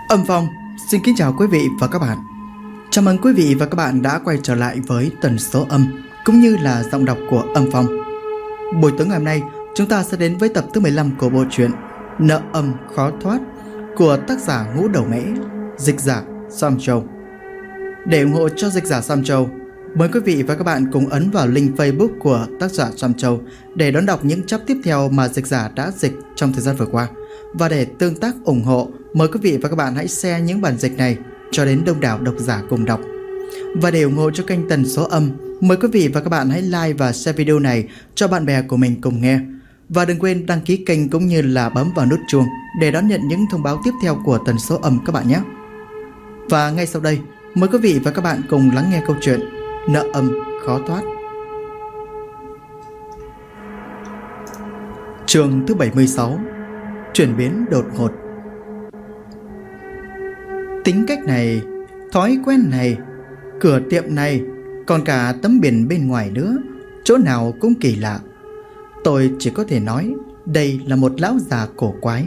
Âm Phong xin kính chào quý vị và các bạn. Chào mừng quý vị và các bạn đã quay trở lại với tần số âm cũng như là giọng đọc của Âm Phong. Buổi tối ngày hôm nay chúng ta sẽ đến với tập thứ 15 của bộ truyện Nợ Âm Khó Thoát của tác giả Ngũ Đầu Mễ, dịch giả Sam Châu. Để ủng hộ cho dịch giả Sam Châu, mời quý vị và các bạn cùng ấn vào link Facebook của tác giả Sam Châu để đón đọc những chap tiếp theo mà dịch giả đã dịch trong thời gian vừa qua. Và để tương tác ủng hộ, mời quý vị và các bạn hãy share những bản dịch này cho đến đông đảo độc giả cùng đọc. Và để ủng hộ cho kênh Tần Số Âm, mời quý vị và các bạn hãy like và share video này cho bạn bè của mình cùng nghe. Và đừng quên đăng ký kênh cũng như là bấm vào nút chuông để đón nhận những thông báo tiếp theo của Tần Số Âm các bạn nhé. Và ngay sau đây, mời quý vị và các bạn cùng lắng nghe câu chuyện Nợ Âm Khó Thoát. Chương thứ 76. Chuyển biến đột ngột. Tính cách này, thói quen này, cửa tiệm này, còn cả tấm biển bên ngoài nữa, chỗ nào cũng kỳ lạ. Tôi chỉ có thể nói đây là một lão già cổ quái.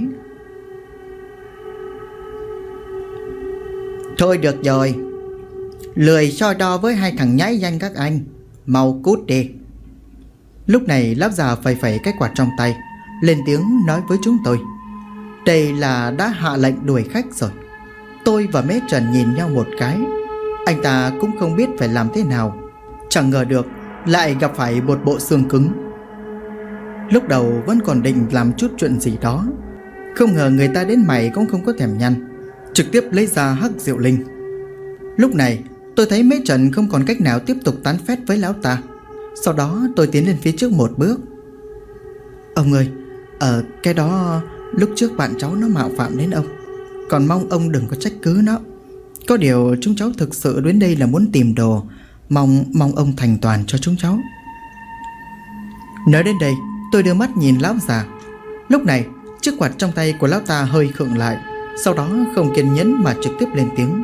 Thôi được rồi, lười so đo với hai thằng nhãi danh các anh, mau cút đi. Lúc này lão già phẩy phẩy cái quạt trong tay, lên tiếng nói với chúng tôi. Đây là đã hạ lệnh đuổi khách rồi. Tôi và Mễ Trần nhìn nhau một cái. Anh ta cũng không biết phải làm thế nào. Chẳng ngờ được lại gặp phải một bộ xương cứng. Lúc đầu vẫn còn định làm chút chuyện gì đó, không ngờ người ta đến mày cũng không có thèm nhăn, trực tiếp lấy ra hắc rượu linh. Lúc này tôi thấy Mễ Trần không còn cách nào tiếp tục tán phét với lão ta. Sau đó tôi tiến lên phía trước một bước. Ông ơi, cái đó lúc trước bạn cháu nó mạo phạm đến ông, còn mong ông đừng có trách cứ nó. Có điều chúng cháu thực sự đến đây là muốn tìm đồ, mong ông thành toàn cho chúng cháu. Nói đến đây tôi đưa mắt nhìn lão già. Lúc này chiếc quạt trong tay của lão ta hơi khựng lại, sau đó không kiên nhẫn mà trực tiếp lên tiếng.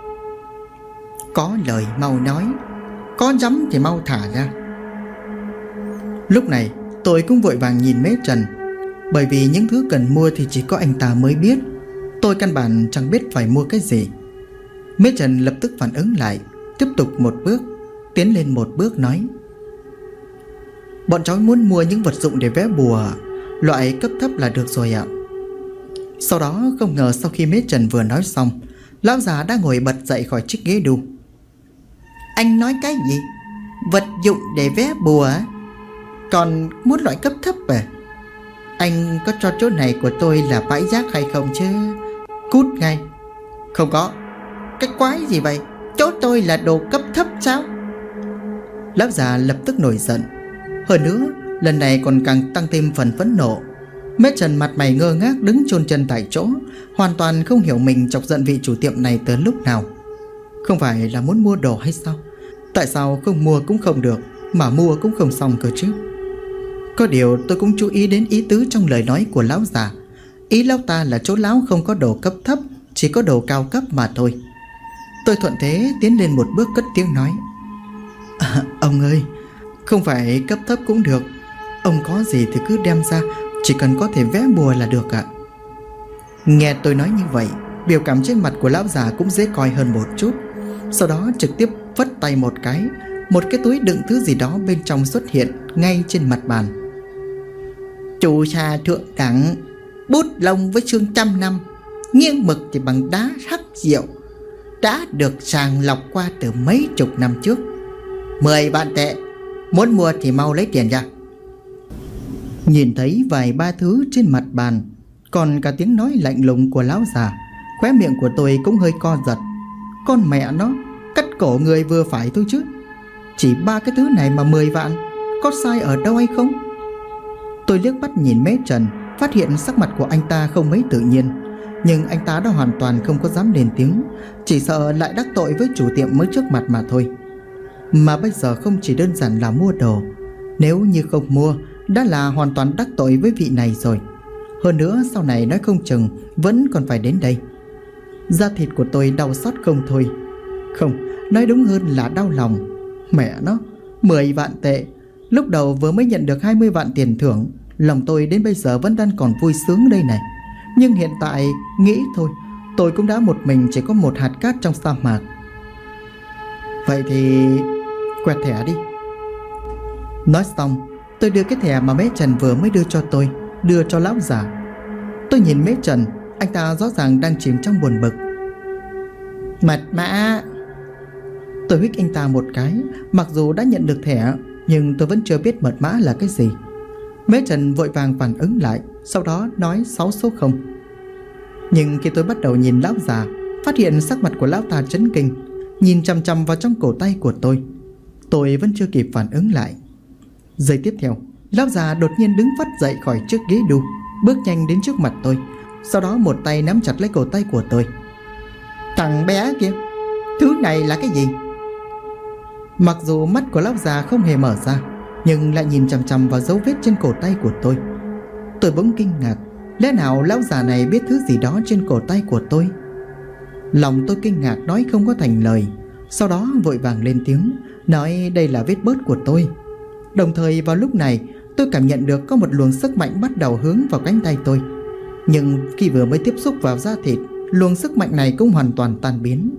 Có lời mau nói, có dám thì mau thả ra. Lúc này tôi cũng vội vàng nhìn Mễ Trần, bởi vì những thứ cần mua thì chỉ có anh ta mới biết. Tôi căn bản chẳng biết phải mua cái gì. Mễ Trần lập tức phản ứng lại, tiếp tục một bước, tiến lên một bước nói. Bọn cháu muốn mua những vật dụng để vẽ bùa, loại cấp thấp là được rồi ạ. Sau đó không ngờ sau khi Mễ Trần vừa nói xong, lão già đã ngồi bật dậy khỏi chiếc ghế đu. Anh nói cái gì? Vật dụng để vẽ bùa? Còn muốn loại cấp thấp à? Anh có cho chỗ này của tôi là bãi rác hay không chứ? Cút ngay. Không có. Cái quái gì vậy? Chỗ tôi là đồ cấp thấp sao? Lão già lập tức nổi giận. Hơn nữa lần này còn càng tăng thêm phần phẫn nộ. Mễ Trần mặt mày ngơ ngác đứng chôn chân tại chỗ, hoàn toàn không hiểu mình chọc giận vị chủ tiệm này từ lúc nào. Không phải là muốn mua đồ hay sao? Tại sao không mua cũng không được, mà mua cũng không xong cơ chứ? Có điều tôi cũng chú ý đến ý tứ trong lời nói của lão già. Ý lão ta là chỗ lão không có đồ cấp thấp, chỉ có đồ cao cấp mà thôi. Tôi thuận thế tiến lên một bước cất tiếng nói. Ông ơi, không phải cấp thấp cũng được. Ông có gì thì cứ đem ra, chỉ cần có thể vẽ bùa là được ạ. Nghe tôi nói như vậy, biểu cảm trên mặt của lão già cũng dễ coi hơn một chút. Sau đó trực tiếp vất tay một cái, một cái túi đựng thứ gì đó bên trong xuất hiện ngay trên mặt bàn. Chủ trà thượng đẳng, bút lông với chương trăm năm, nghiêng mực thì bằng đá hắc rượu, đã được sàng lọc qua từ mấy chục năm trước. 10 vạn tệ, muốn mua thì mau lấy tiền ra. Nhìn thấy vài ba thứ trên mặt bàn, còn cả tiếng nói lạnh lùng của lão già, khóe miệng của tôi cũng hơi co giật. Con mẹ nó, cắt cổ người vừa phải thôi chứ. Chỉ 3 cái thứ này mà 10 vạn, có sai ở đâu hay không? Tôi liếc mắt nhìn Mễ Trần, phát hiện sắc mặt của anh ta không mấy tự nhiên. Nhưng anh ta đã hoàn toàn không có dám lên tiếng, chỉ sợ lại đắc tội với chủ tiệm mới trước mặt mà thôi. Mà bây giờ không chỉ đơn giản là mua đồ, nếu như không mua đã là hoàn toàn đắc tội với vị này rồi. Hơn nữa sau này nói không chừng vẫn còn phải đến đây. Da thịt của tôi đau xót không thôi. Không, nói đúng hơn là đau lòng. Mẹ nó, 10 vạn tệ. Lúc đầu vừa mới nhận được 20 vạn tiền thưởng, lòng tôi đến bây giờ vẫn đang còn vui sướng đây này. Nhưng hiện tại nghĩ thôi, Tôi cũng đã một mình chỉ có một hạt cát trong sa mạc. Vậy thì quẹt thẻ đi. Nói xong, tôi đưa cái thẻ mà Mễ Trần vừa mới đưa cho tôi, đưa cho lão già. Tôi nhìn Mễ Trần, anh ta rõ ràng đang chìm trong buồn bực. Mật mã. Tôi huých anh ta một cái. Mặc dù đã nhận được thẻ, nhưng tôi vẫn chưa biết mật mã là cái gì. Mễ Trần vội vàng phản ứng lại, sau đó nói 6 số 0. Nhưng khi tôi bắt đầu nhìn lão già, phát hiện sắc mặt của lão ta chấn kinh, nhìn chằm chằm vào trong cổ tay của tôi vẫn chưa kịp phản ứng lại. Giây tiếp theo, lão già đột nhiên đứng phắt dậy khỏi chiếc ghế đu, bước nhanh đến trước mặt tôi, sau đó một tay nắm chặt lấy cổ tay của tôi. Thằng bé kia, thứ này là cái gì? Mặc dù mắt của lão già không hề mở ra, nhưng lại nhìn chằm chằm vào dấu vết trên cổ tay của tôi. Tôi bỗng kinh ngạc, lẽ nào lão già này biết thứ gì đó trên cổ tay của tôi? Lòng tôi kinh ngạc nói không có thành lời, sau đó vội vàng lên tiếng, nói đây là vết bớt của tôi. Đồng thời vào lúc này, tôi cảm nhận được có một luồng sức mạnh bắt đầu hướng vào cánh tay tôi. Nhưng khi vừa mới tiếp xúc vào da thịt, luồng sức mạnh này cũng hoàn toàn tan biến.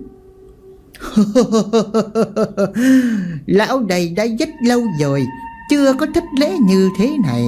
Lão đây đã rất lâu rồi chưa có thất lễ như thế này.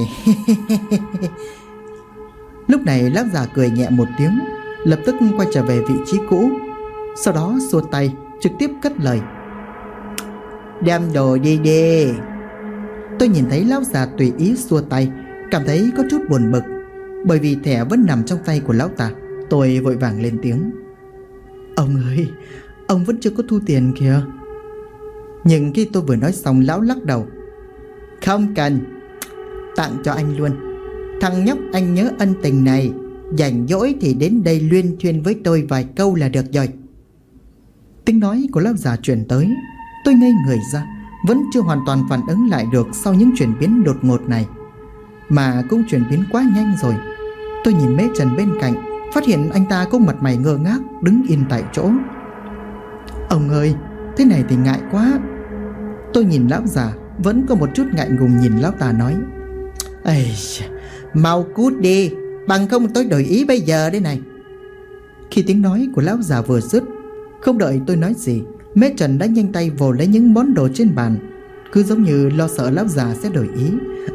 Lúc này lão già cười nhẹ một tiếng, lập tức quay trở về vị trí cũ, sau đó xua tay trực tiếp cất lời. Đem đồ đi đi. Tôi nhìn thấy lão già tùy ý xua tay, cảm thấy có chút buồn bực, bởi vì thẻ vẫn nằm trong tay của lão ta. Tôi vội vàng lên tiếng. Ông ơi, ông vẫn chưa có thu tiền kìa. Nhưng khi tôi vừa nói xong, lão lắc đầu. Không cần, tặng cho anh luôn. Thằng nhóc anh nhớ ân tình này, rảnh rỗi thì đến đây luyên thuyên với tôi vài câu là được rồi. Tiếng nói của lão già truyền tới, tôi ngây người ra, vẫn chưa hoàn toàn phản ứng lại được sau những chuyển biến đột ngột này, mà cũng chuyển biến quá nhanh rồi. Tôi nhìn Mễ Trần bên cạnh, phát hiện anh ta cũng mặt mày ngơ ngác, đứng yên tại chỗ. Ông ơi, thế này thì ngại quá. Tôi nhìn lão già, vẫn có một chút ngại ngùng nhìn lão ta nói. Ây, mau cút đi, bằng không tôi đổi ý bây giờ đây này. Khi tiếng nói của lão già vừa dứt, không đợi tôi nói gì, Mễ Trần đã nhanh tay vồ lấy những món đồ trên bàn, cứ giống như lo sợ lão già sẽ đổi ý.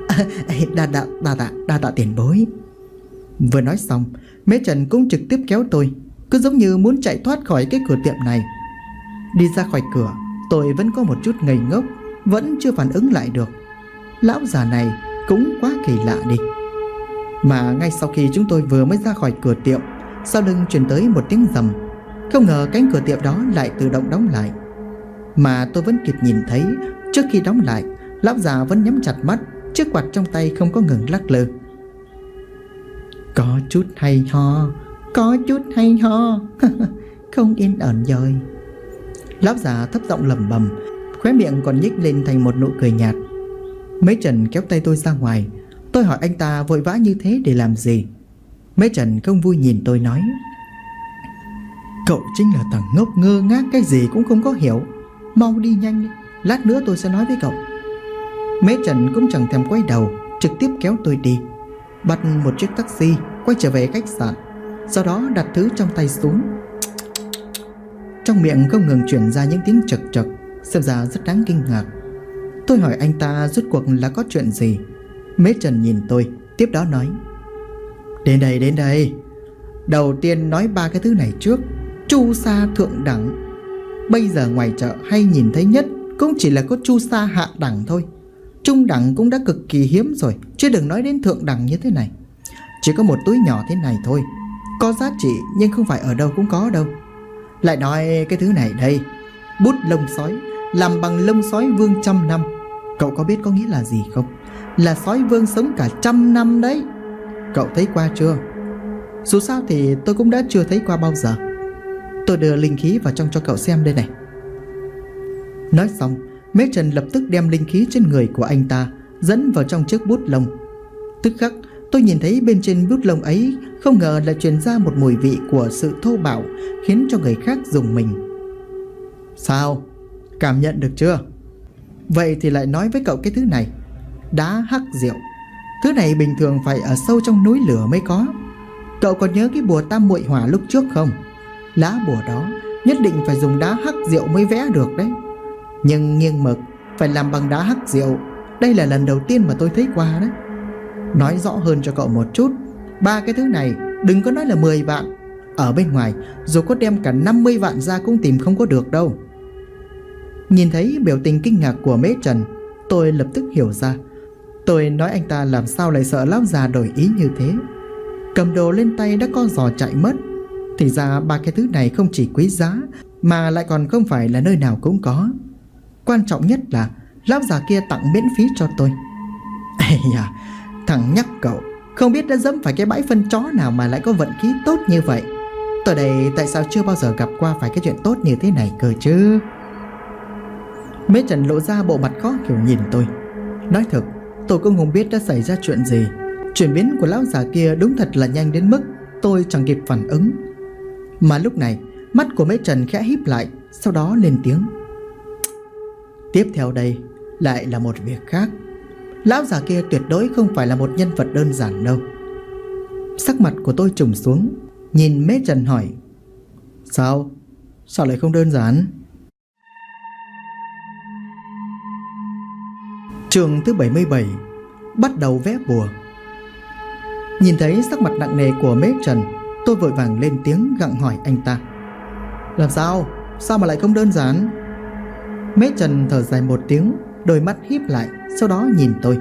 Đa tạ tiền bối. Vừa nói xong, Mễ Trần cũng trực tiếp kéo tôi, cứ giống như muốn chạy thoát khỏi cái cửa tiệm này. Đi ra khỏi cửa, tôi vẫn có một chút ngây ngốc, vẫn chưa phản ứng lại được. Lão già này cũng quá kỳ lạ đi. Mà ngay sau khi chúng tôi vừa mới ra khỏi cửa tiệm, sau lưng truyền tới một tiếng rầm. Không ngờ cánh cửa tiệm đó lại tự động đóng lại. Mà tôi vẫn kịp nhìn thấy, trước khi đóng lại, lão già vẫn nhắm chặt mắt, chiếc quạt trong tay không có ngừng lắc lư. Có chút hay ho, có chút hay ho. Không yên ổn rồi. Lão già thấp giọng lẩm bẩm, khóe miệng còn nhếch lên thành một nụ cười nhạt. Mễ Trần kéo tay tôi ra ngoài. Tôi hỏi anh ta vội vã như thế để làm gì. Mễ Trần không vui nhìn tôi nói. Cậu chính là thằng ngốc ngơ ngác, cái gì cũng không có hiểu. Mau đi nhanh đi, lát nữa tôi sẽ nói với cậu. Mễ Trần cũng chẳng thèm quay đầu, trực tiếp kéo tôi đi, bắt một chiếc taxi quay trở về khách sạn, sau đó đặt thứ trong tay xuống. Trong miệng không ngừng chuyển ra những tiếng chật chật, xem ra rất đáng kinh ngạc. Tôi hỏi anh ta rốt cuộc là có chuyện gì. Mễ Trần nhìn tôi, tiếp đó nói. Đến đây. Đầu tiên nói ba cái thứ này trước. Chu sa thượng đẳng. Bây giờ ngoài chợ hay nhìn thấy nhất cũng chỉ là có chu sa hạ đẳng thôi. Trung đẳng cũng đã cực kỳ hiếm rồi, chứ đừng nói đến thượng đẳng như thế này. Chỉ có một túi nhỏ thế này thôi, có giá trị nhưng không phải ở đâu cũng có đâu. Lại nói cái thứ này đây, bút lông sói, làm bằng lông sói vương 100 năm. Cậu có biết có nghĩa là gì không? Là sói vương sống cả 100 năm đấy. Cậu thấy qua chưa? Dù sao thì tôi cũng đã chưa thấy qua bao giờ. Tôi đưa linh khí vào trong cho cậu xem đây này. Nói xong, Mễ Trần lập tức đem linh khí trên người của anh ta dẫn vào trong chiếc bút lông. Tức khắc tôi nhìn thấy bên trên bút lông ấy không ngờ lại truyền ra một mùi vị của sự thô bạo, khiến cho người khác rùng mình. Sao? Cảm nhận được chưa? Vậy thì lại nói với cậu cái thứ này. Đá hắc diệu. Thứ này bình thường phải ở sâu trong núi lửa mới có. Cậu còn nhớ cái bùa tam muội hỏa lúc trước không? Lá bùa đó nhất định phải dùng đá hắc rượu mới vẽ được đấy. Nhưng nghiêng mực phải làm bằng đá hắc rượu, đây là lần đầu tiên mà tôi thấy qua đấy. Nói rõ hơn cho cậu một chút, 3 cái thứ này đừng có nói là 10 vạn, ở bên ngoài dù có đem cả 50 vạn ra cũng tìm không có được đâu. Nhìn thấy biểu tình kinh ngạc của Mễ Trần, tôi lập tức hiểu ra. Tôi nói anh ta làm sao lại sợ lão già đổi ý như thế. Cầm đồ lên tay đã co giò chạy mất. Thì ra 3 cái thứ này không chỉ quý giá mà lại còn không phải là nơi nào cũng có. Quan trọng nhất là lão già kia tặng miễn phí cho tôi. Ây da, thằng nhắc cậu không biết đã dẫm phải cái bãi phân chó nào mà lại có vận khí tốt như vậy. Tôi đây tại sao chưa bao giờ gặp qua phải cái chuyện tốt như thế này cơ chứ. Mễ Trần lộ ra bộ mặt khó hiểu nhìn tôi. Nói thật, tôi cũng không biết đã xảy ra chuyện gì. Chuyển biến của lão già kia đúng thật là nhanh đến mức tôi chẳng kịp phản ứng. Mà lúc này mắt của Mễ Trần khẽ híp lại, sau đó lên tiếng. Tiếp theo đây lại là một việc khác. Lão già kia tuyệt đối không phải là một nhân vật đơn giản đâu. Sắc mặt của tôi trùng xuống, nhìn Mễ Trần hỏi. Sao lại không đơn giản? Chương thứ 77, bắt đầu vẽ bùa. Nhìn thấy sắc mặt nặng nề của Mễ Trần, tôi vội vàng lên tiếng gặng hỏi anh ta. Làm sao? Sao mà lại không đơn giản? Mễ Trần thở dài một tiếng, đôi mắt híp lại, sau đó nhìn tôi.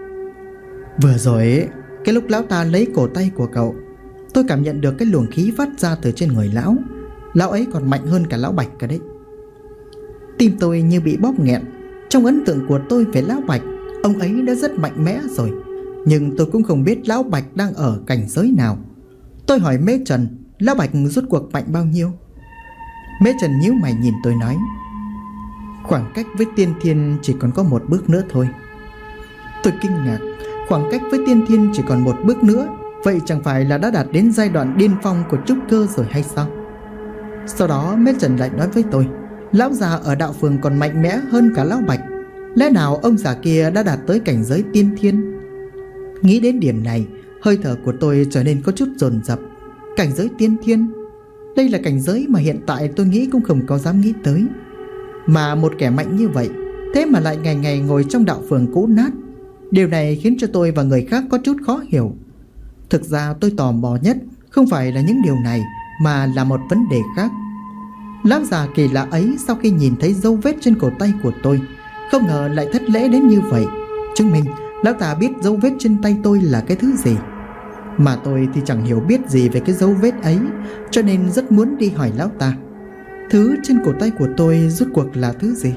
Vừa rồi ấy, cái lúc lão ta lấy cổ tay của cậu, tôi cảm nhận được cái luồng khí phát ra từ trên người lão. Lão ấy còn mạnh hơn cả lão Bạch cả đấy. Tim tôi như bị bóp nghẹn. Trong ấn tượng của tôi về lão Bạch, ông ấy đã rất mạnh mẽ rồi, nhưng tôi cũng không biết lão Bạch đang ở cảnh giới nào. Tôi hỏi Mễ Trần, lão Bạch rốt cuộc mạnh bao nhiêu? Mễ Trần nhíu mày nhìn tôi nói. Khoảng cách với tiên thiên chỉ còn có một bước nữa thôi. Tôi kinh ngạc. Khoảng cách với tiên thiên chỉ còn một bước nữa, vậy chẳng phải là đã đạt đến giai đoạn điên phong của trúc cơ rồi hay sao? Sau đó Mễ Trần lại nói với tôi, lão già ở đạo phường còn mạnh mẽ hơn cả lão Bạch. Lẽ nào ông già kia đã đạt tới cảnh giới tiên thiên? Nghĩ đến điểm này, hơi thở của tôi trở nên có chút dồn dập. Cảnh giới tiên thiên, đây là cảnh giới mà hiện tại tôi nghĩ cũng không có dám nghĩ tới. Mà một kẻ mạnh như vậy, thế mà lại ngày ngày ngồi trong đạo phường cũ nát. Điều này khiến cho tôi và người khác có chút khó hiểu. Thực ra tôi tò mò nhất không phải là những điều này, mà là một vấn đề khác. Lão già kỳ lạ ấy sau khi nhìn thấy dấu vết trên cổ tay của tôi, không ngờ lại thất lễ đến như vậy, chứng minh lão ta biết dấu vết trên tay tôi là cái thứ gì. Mà tôi thì chẳng hiểu biết gì về cái dấu vết ấy, cho nên rất muốn đi hỏi lão ta, thứ trên cổ tay của tôi rốt cuộc là thứ gì.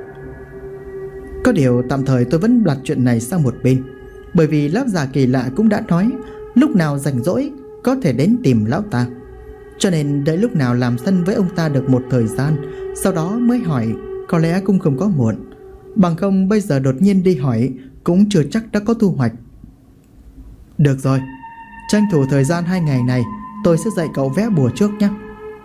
Có điều tạm thời tôi vẫn đặt chuyện này sang một bên, bởi vì lão già kỳ lạ cũng đã nói lúc nào rảnh rỗi có thể đến tìm lão ta. Cho nên đợi lúc nào làm thân với ông ta được một thời gian, sau đó mới hỏi, có lẽ cũng không có muộn. Bằng không bây giờ đột nhiên đi hỏi cũng chưa chắc đã có thu hoạch. Được rồi, tranh thủ thời gian 2 ngày này, tôi sẽ dạy cậu vẽ bùa trước nhé.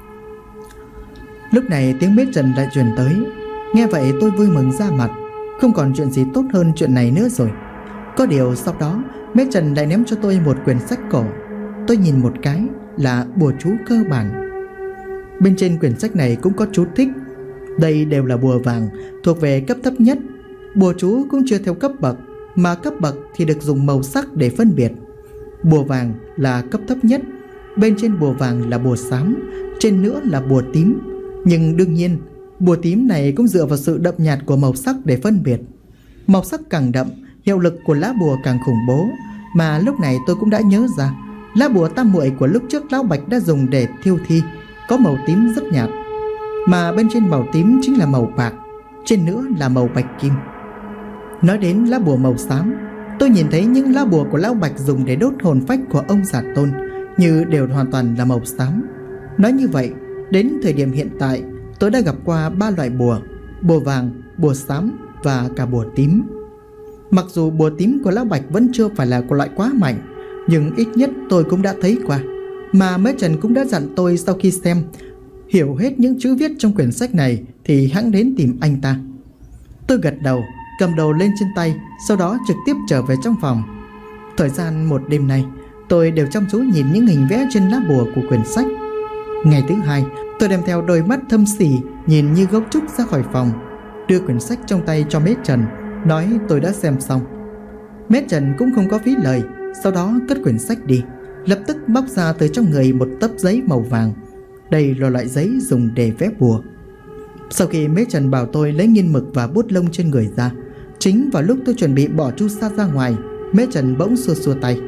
Lúc này tiếng Mễ Trần lại truyền tới. Nghe vậy tôi vui mừng ra mặt. Không còn chuyện gì tốt hơn chuyện này nữa rồi. Có điều sau đó Mễ Trần lại ném cho tôi một quyển sách cổ. Tôi nhìn một cái là bùa chú cơ bản. Bên trên quyển sách này cũng có chú thích. Đây đều là bùa vàng, thuộc về cấp thấp nhất. Bùa chú cũng chưa theo cấp bậc, mà cấp bậc thì được dùng màu sắc để phân biệt. Bùa vàng là cấp thấp nhất. Bên trên bùa vàng là bùa xám, trên nữa là bùa tím. Nhưng đương nhiên bùa tím này cũng dựa vào sự đậm nhạt của màu sắc để phân biệt. Màu sắc càng đậm, hiệu lực của lá bùa càng khủng bố. Mà lúc này tôi cũng đã nhớ ra, lá bùa tam muội của lúc trước lão Bạch đã dùng để thiêu thi có màu tím rất nhạt, mà bên trên màu tím chính là màu bạc, trên nữa là màu bạch kim. Nói đến lá bùa màu xám, tôi nhìn thấy những lá bùa của lão Bạch dùng để đốt hồn phách của ông già Tôn như đều hoàn toàn là màu xám. Nói như vậy, đến thời điểm hiện tại tôi đã gặp qua 3 loại bùa: bùa vàng, bùa xám và cả bùa tím. Mặc dù bùa tím của lão Bạch vẫn chưa phải là của loại quá mạnh, nhưng ít nhất tôi cũng đã thấy qua. Mà Mễ Trần cũng đã dặn tôi sau khi xem hiểu hết những chữ viết trong quyển sách này thì hẵng đến tìm anh ta. Tôi gật đầu, cầm đồ lên trên tay, sau đó trực tiếp trở về trong phòng. Thời gian một đêm này, tôi đều chăm chú nhìn những hình vẽ trên lá bùa của quyển sách. Ngày thứ hai, tôi đem theo đôi mắt thâm sỉ nhìn như gấu trúc ra khỏi phòng, đưa quyển sách trong tay cho Mết Trần, nói tôi đã xem xong. Mết Trần cũng không có phí lời, sau đó cất quyển sách đi, lập tức móc ra từ trong người một tấp giấy màu vàng. Đây là loại giấy dùng để vẽ bùa. Sau khi Mết Trần bảo tôi lấy nghiên mực và bút lông trên người ra, chính vào lúc tôi chuẩn bị bỏ chu sa ra ngoài, Mết Trần bỗng xua xua tay.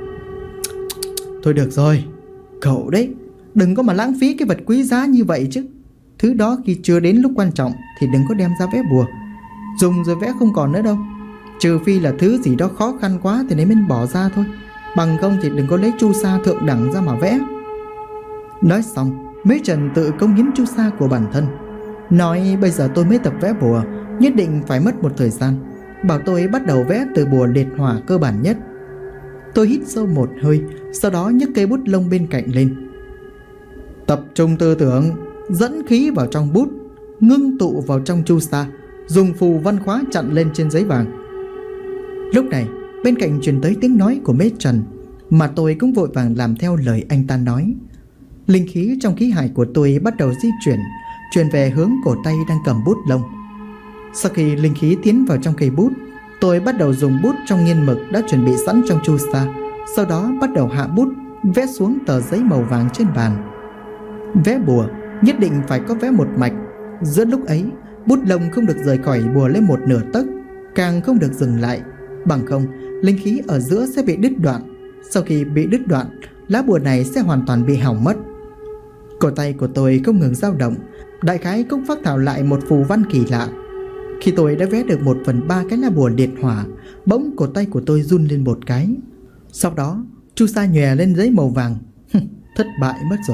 Thôi được rồi, cậu đấy, đừng có mà lãng phí cái vật quý giá như vậy chứ. Thứ đó khi chưa đến lúc quan trọng thì đừng có đem ra vẽ bùa. Dùng rồi vẽ không còn nữa đâu. Trừ phi là thứ gì đó khó khăn quá thì nên bỏ ra thôi. Bằng không thì đừng có lấy chu sa thượng đẳng ra mà vẽ. Nói xong, Mết Trần tự công hiến chu sa của bản thân, nói bây giờ tôi mới tập vẽ bùa, nhất định phải mất một thời gian, bảo tôi bắt đầu vẽ từ bùa liệt hỏa cơ bản nhất. Tôi hít sâu một hơi, sau đó nhấc cây bút lông bên cạnh lên. Tập trung tư tưởng, dẫn khí vào trong bút, ngưng tụ vào trong chu sa, dùng phù văn khóa chặn lên trên giấy vàng. Lúc này bên cạnh truyền tới tiếng nói của Mết Trần, mà tôi cũng vội vàng làm theo lời anh ta nói. Linh khí trong khí hải của tôi bắt đầu di chuyển về hướng cổ tay đang cầm bút lông. Sau khi linh khí tiến vào trong cây bút, tôi bắt đầu dùng bút trong nghiên mực đã chuẩn bị sẵn trong chu sa, sau đó bắt đầu hạ bút vẽ xuống tờ giấy màu vàng trên bàn. Vẽ bùa nhất định phải có vẽ một mạch. Giữa lúc ấy, bút lông không được rời khỏi bùa lên một nửa tấc, càng không được dừng lại, bằng không linh khí ở giữa sẽ bị đứt đoạn. Sau khi bị đứt đoạn, lá bùa này sẽ hoàn toàn bị hỏng mất. Cổ tay của tôi không ngừng dao động, đại khái cũng phát thảo lại một phù văn kỳ lạ. Khi tôi đã vẽ được 1/3 cái lá bùa liệt hỏa, bỗng cổ tay của tôi run lên một cái. Sau đó chu sa nhòe lên giấy màu vàng. Thất bại mất rồi.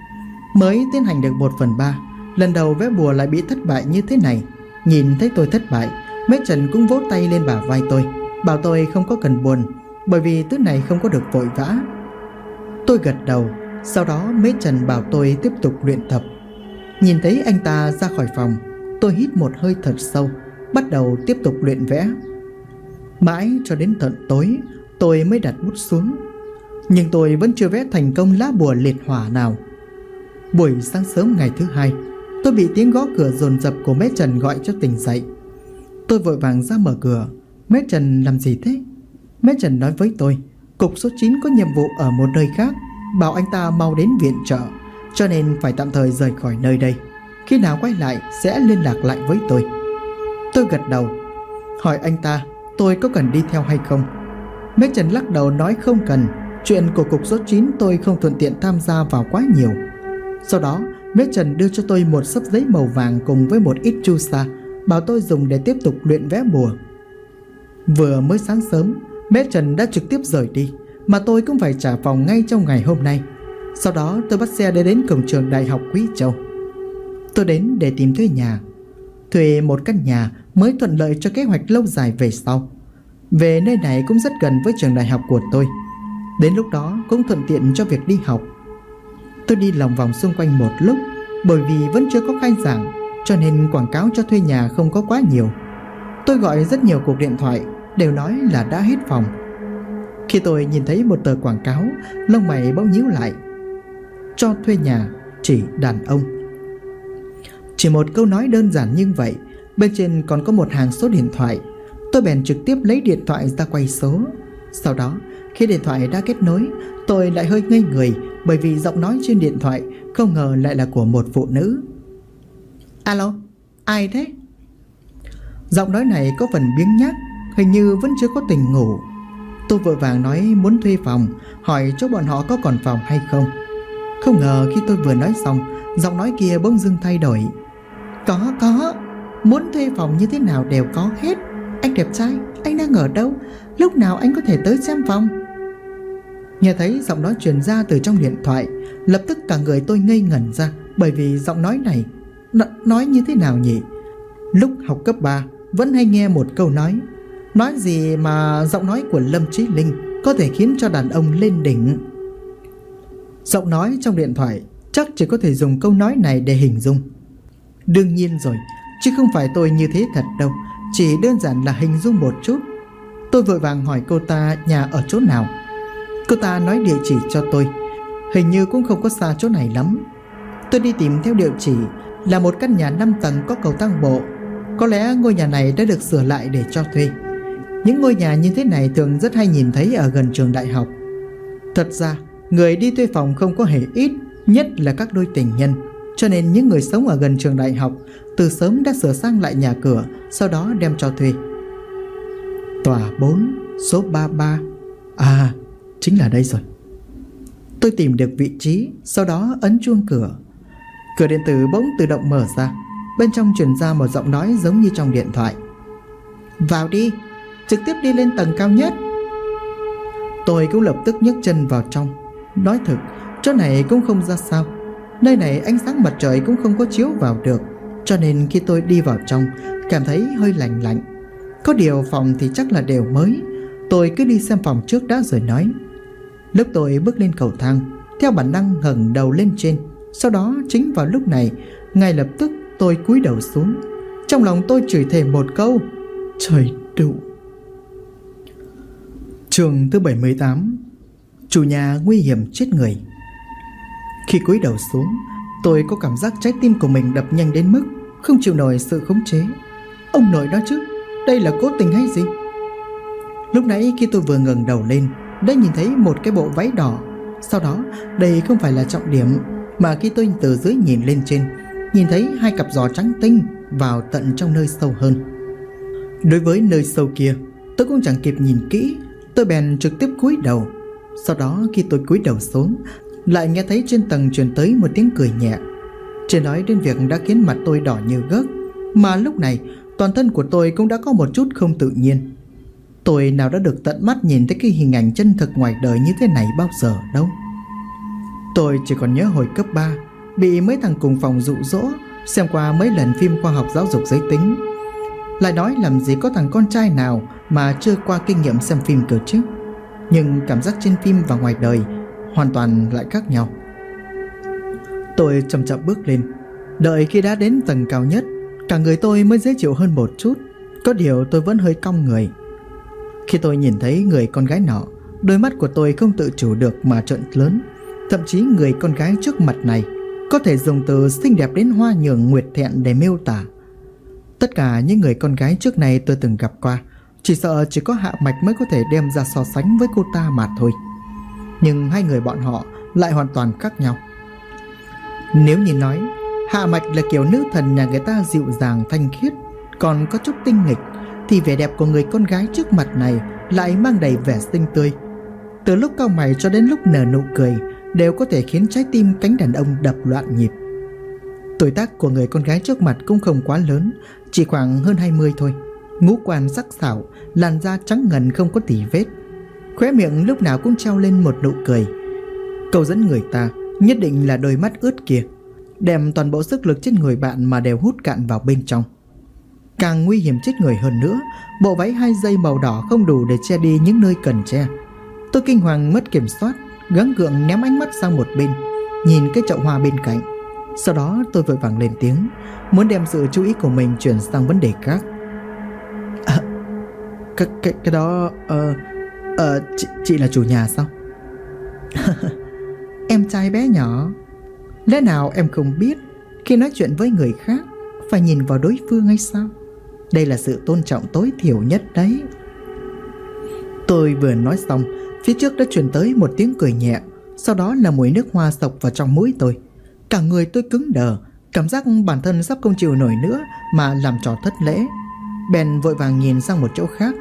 Mới tiến hành được 1/3, lần đầu vẽ bùa lại bị thất bại như thế này. Nhìn thấy tôi thất bại, Mết Trần cũng vỗ tay lên bả vai tôi, bảo tôi không có cần buồn, bởi vì thứ này không có được vội vã. Tôi gật đầu. Sau đó Mết Trần bảo tôi tiếp tục luyện tập. Nhìn thấy anh ta ra khỏi phòng, tôi hít một hơi thật sâu, bắt đầu tiếp tục luyện vẽ. Mãi cho đến tận tối, tôi mới đặt bút xuống, nhưng tôi vẫn chưa vẽ thành công lá bùa liệt hỏa nào. Buổi sáng sớm ngày thứ hai, tôi bị tiếng gõ cửa dồn dập của Mết Trần gọi cho tỉnh dậy. Tôi vội vàng ra mở cửa. Mết Trần làm gì thế? Mết Trần nói với tôi, cục số 9 có nhiệm vụ ở một nơi khác, bảo anh ta mau đến viện trợ, cho nên phải tạm thời rời khỏi nơi đây. Khi nào quay lại sẽ liên lạc lại với tôi. Tôi gật đầu, hỏi anh ta tôi có cần đi theo hay không. Mết Trần lắc đầu nói không cần, chuyện của cục số 9 tôi không thuận tiện tham gia vào quá nhiều. Sau đó Mết Trần đưa cho tôi một xấp giấy màu vàng cùng với một ít chu sa, bảo tôi dùng để tiếp tục luyện vẽ bùa. Vừa mới sáng sớm, Mết Trần đã trực tiếp rời đi, mà tôi cũng phải trả phòng ngay trong ngày hôm nay. Sau đó tôi bắt xe để đến cổng trường Đại học Quý Châu. Tôi đến để tìm thuê nhà. Thuê một căn nhà mới thuận lợi cho kế hoạch lâu dài về sau. Về nơi này cũng rất gần với trường đại học của tôi, đến lúc đó cũng thuận tiện cho việc đi học. Tôi đi lòng vòng xung quanh một lúc, bởi vì vẫn chưa có khai giảng, cho nên quảng cáo cho thuê nhà không có quá nhiều. Tôi gọi rất nhiều cuộc điện thoại, đều nói là đã hết phòng. Khi tôi nhìn thấy một tờ quảng cáo, lông mày bỗng nhíu lại. Cho thuê nhà, chỉ đàn ông. Chỉ một câu nói đơn giản như vậy, bên trên còn có một hàng số điện thoại. Tôi bèn trực tiếp lấy điện thoại ra quay số. Sau đó, khi điện thoại đã kết nối, tôi lại hơi ngây người, bởi vì giọng nói trên điện thoại không ngờ lại là của một phụ nữ. Alo, ai thế? Giọng nói này có phần biếng nhác, hình như vẫn chưa có tỉnh ngủ. Tôi vội vàng nói muốn thuê phòng, hỏi cho bọn họ có còn phòng hay không. Không ngờ khi tôi vừa nói xong, giọng nói kia bỗng dưng thay đổi. Có, muốn thuê phòng như thế nào đều có hết. Anh đẹp trai, anh đang ở đâu? Lúc nào anh có thể tới xem phòng? Nghe thấy giọng nói truyền ra từ trong điện thoại, lập tức cả người tôi ngây ngẩn ra, bởi vì giọng nói này nói như thế nào nhỉ? Lúc học cấp 3 vẫn hay nghe một câu nói gì mà giọng nói của Lâm Chí Linh có thể khiến cho đàn ông lên đỉnh. Giọng nói trong điện thoại chắc chỉ có thể dùng câu nói này để hình dung. Đương nhiên rồi, chứ không phải tôi như thế thật đâu, chỉ đơn giản là hình dung một chút. Tôi vội vàng hỏi cô ta nhà ở chỗ nào. Cô ta nói địa chỉ cho tôi, hình như cũng không có xa chỗ này lắm. Tôi đi tìm theo địa chỉ là một căn nhà 5 tầng có cầu thang bộ. Có lẽ ngôi nhà này đã được sửa lại để cho thuê. Những ngôi nhà như thế này thường rất hay nhìn thấy ở gần trường đại học. Thật ra, người đi thuê phòng không có hề ít, nhất là các đôi tình nhân. Cho nên những người sống ở gần trường đại học từ sớm đã sửa sang lại nhà cửa, sau đó đem cho thuê. Tòa 4, số 33. À, chính là đây rồi. Tôi tìm được vị trí, sau đó ấn chuông cửa. Cửa điện tử bỗng tự động mở ra. Bên trong truyền ra một giọng nói giống như trong điện thoại. Vào đi, trực tiếp đi lên tầng cao nhất. Tôi cũng lập tức nhấc chân vào trong. Nói thực, chỗ này cũng không ra sao. Nơi này ánh sáng mặt trời cũng không có chiếu vào được, cho nên khi tôi đi vào trong cảm thấy hơi lạnh lạnh. Có điều phòng thì chắc là đều mới. Tôi cứ đi xem phòng trước đã rồi nói. Lúc tôi bước lên cầu thang, theo bản năng ngẩng đầu lên trên. Sau đó chính vào lúc này, ngay lập tức tôi cúi đầu xuống. Trong lòng tôi chửi thề một câu: trời đụ. Chương thứ 78. Chủ nhà nguy hiểm chết người. Khi cúi đầu xuống, tôi có cảm giác trái tim của mình đập nhanh đến mức không chịu nổi sự khống chế. Ông nội đó chứ, đây là cố tình hay gì? Lúc nãy khi tôi vừa ngẩng đầu lên đã nhìn thấy một cái bộ váy đỏ. Sau đó, đây không phải là trọng điểm, mà khi tôi từ dưới nhìn lên trên, nhìn thấy hai cặp giò trắng tinh vào tận trong nơi sâu hơn. Đối với nơi sâu kia, tôi cũng chẳng kịp nhìn kỹ, tôi bèn trực tiếp cúi đầu. Sau đó khi tôi cúi đầu xuống, lại nghe thấy trên tầng truyền tới một tiếng cười nhẹ. Chưa nói đến việc đã khiến mặt tôi đỏ như gấc, mà lúc này toàn thân của tôi cũng đã có một chút không tự nhiên. Tôi nào đã được tận mắt nhìn thấy cái hình ảnh chân thực ngoài đời như thế này bao giờ đâu. Tôi chỉ còn nhớ hồi cấp 3 bị mấy thằng cùng phòng dụ dỗ xem qua mấy lần phim khoa học giáo dục giới tính. Lại nói làm gì có thằng con trai nào mà chưa qua kinh nghiệm xem phim cơ chứ. Nhưng cảm giác trên phim và ngoài đời hoàn toàn lại khác nhau. Tôi chậm chậm bước lên. Đợi khi đã đến tầng cao nhất, cả người tôi mới dễ chịu hơn một chút. Có điều tôi vẫn hơi cong người. Khi tôi nhìn thấy người con gái nọ, đôi mắt của tôi không tự chủ được mà trợn lớn. Thậm chí người con gái trước mặt này có thể dùng từ xinh đẹp đến hoa nhường nguyệt thẹn để miêu tả. Tất cả những người con gái trước này tôi từng gặp qua, chỉ sợ chỉ có Hạ Mạch mới có thể đem ra so sánh với cô ta mà thôi. Nhưng hai người bọn họ lại hoàn toàn khác nhau. Nếu như nói Hạ Mạch là kiểu nữ thần nhà người ta dịu dàng thanh khiết, còn có chút tinh nghịch, thì vẻ đẹp của người con gái trước mặt này lại mang đầy vẻ xinh tươi. Từ lúc cau mày cho đến lúc nở nụ cười đều có thể khiến trái tim cánh đàn ông đập loạn nhịp. Tuổi tác của người con gái trước mặt cũng không quá lớn, chỉ khoảng hơn 20 thôi. Ngũ quan sắc sảo, làn da trắng ngần không có tì vết, khóe miệng lúc nào cũng treo lên một nụ cười. Câu dẫn người ta nhất định là đôi mắt ướt kia, đem toàn bộ sức lực trên người bạn mà đều hút cạn vào bên trong. Càng nguy hiểm chết người hơn nữa, bộ váy 2 dây màu đỏ không đủ để che đi những nơi cần che. Tôi kinh hoàng mất kiểm soát, gắng gượng ném ánh mắt sang một bên, nhìn cái chậu hoa bên cạnh. Sau đó tôi vội vàng lên tiếng, muốn đem sự chú ý của mình chuyển sang vấn đề khác. Cái đó chị là chủ nhà sao? Em trai bé nhỏ, lẽ nào em không biết khi nói chuyện với người khác phải nhìn vào đối phương hay sao? Đây là sự tôn trọng tối thiểu nhất đấy. Tôi vừa nói xong, phía trước đã truyền tới một tiếng cười nhẹ, sau đó là mùi nước hoa xộc vào trong mũi tôi. Cả người tôi cứng đờ, cảm giác bản thân sắp không chịu nổi nữa mà làm trò thất lễ. Bèn vội vàng nhìn sang một chỗ khác.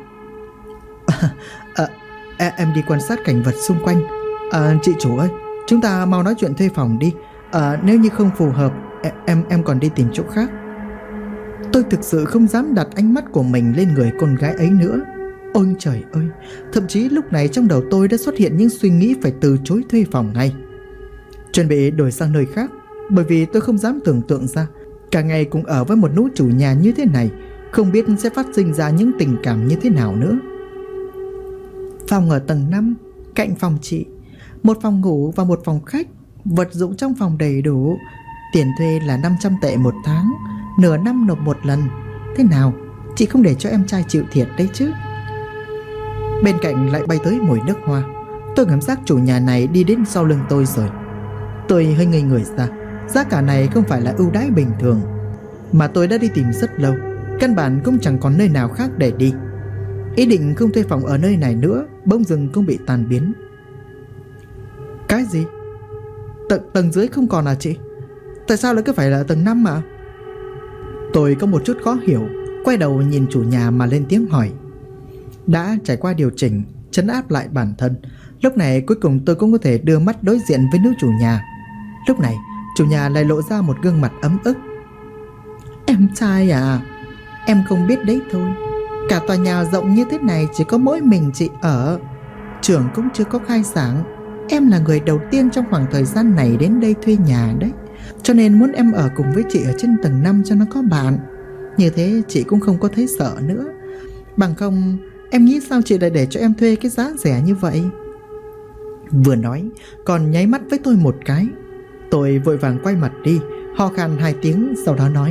Em đi quan sát cảnh vật xung quanh. Chị chủ ơi, chúng ta mau nói chuyện thuê phòng đi. Nếu như không phù hợp, em còn đi tìm chỗ khác. Tôi thực sự không dám đặt ánh mắt của mình lên người con gái ấy nữa. Ôi trời ơi, thậm chí lúc này trong đầu tôi đã xuất hiện những suy nghĩ phải từ chối thuê phòng ngay, chuẩn bị đổi sang nơi khác. Bởi vì tôi không dám tưởng tượng ra cả ngày cùng ở với một nữ chủ nhà như thế này, không biết sẽ phát sinh ra những tình cảm như thế nào nữa. Phòng ở tầng 5, cạnh phòng chị, một phòng ngủ và một phòng khách. Vật dụng trong phòng đầy đủ. Tiền thuê là 500 tệ một tháng, nửa năm nộp một lần. Thế nào, chị không để cho em trai chịu thiệt đấy chứ? Bên cạnh lại bay tới mùi nước hoa. Tôi cảm giác chủ nhà này đi đến sau lưng tôi rồi. Tôi hơi ngây người ra, Giá cả này không phải là ưu đãi bình thường, mà tôi đã đi tìm rất lâu, căn bản cũng chẳng còn nơi nào khác để đi. Ý định không thuê phòng ở nơi này nữa bỗng dưng cũng bị tan biến. Cái gì? Tầng dưới không còn à chị? Tại sao lại cứ phải là tầng 5 mà? Tôi có một chút khó hiểu, quay đầu nhìn chủ nhà mà lên tiếng hỏi. Đã trải qua điều chỉnh, trấn áp lại bản thân, lúc này cuối cùng tôi cũng có thể đưa mắt đối diện với nữ chủ nhà. Lúc này chủ nhà lại lộ ra một gương mặt ấm ức. Em trai à, em không biết đấy thôi, cả tòa nhà rộng như thế này chỉ có mỗi mình chị ở, trưởng cũng chưa có khai giảng. Em là người đầu tiên trong khoảng thời gian này đến đây thuê nhà đấy, cho nên muốn em ở cùng với chị ở trên tầng 5 cho nó có bạn. Như thế chị cũng không có thấy sợ nữa. Bằng không em nghĩ sao chị lại để cho em thuê cái giá rẻ như vậy? Vừa nói còn nháy mắt với tôi một cái. Tôi vội vàng quay mặt đi, ho khan 2 tiếng, sau đó nói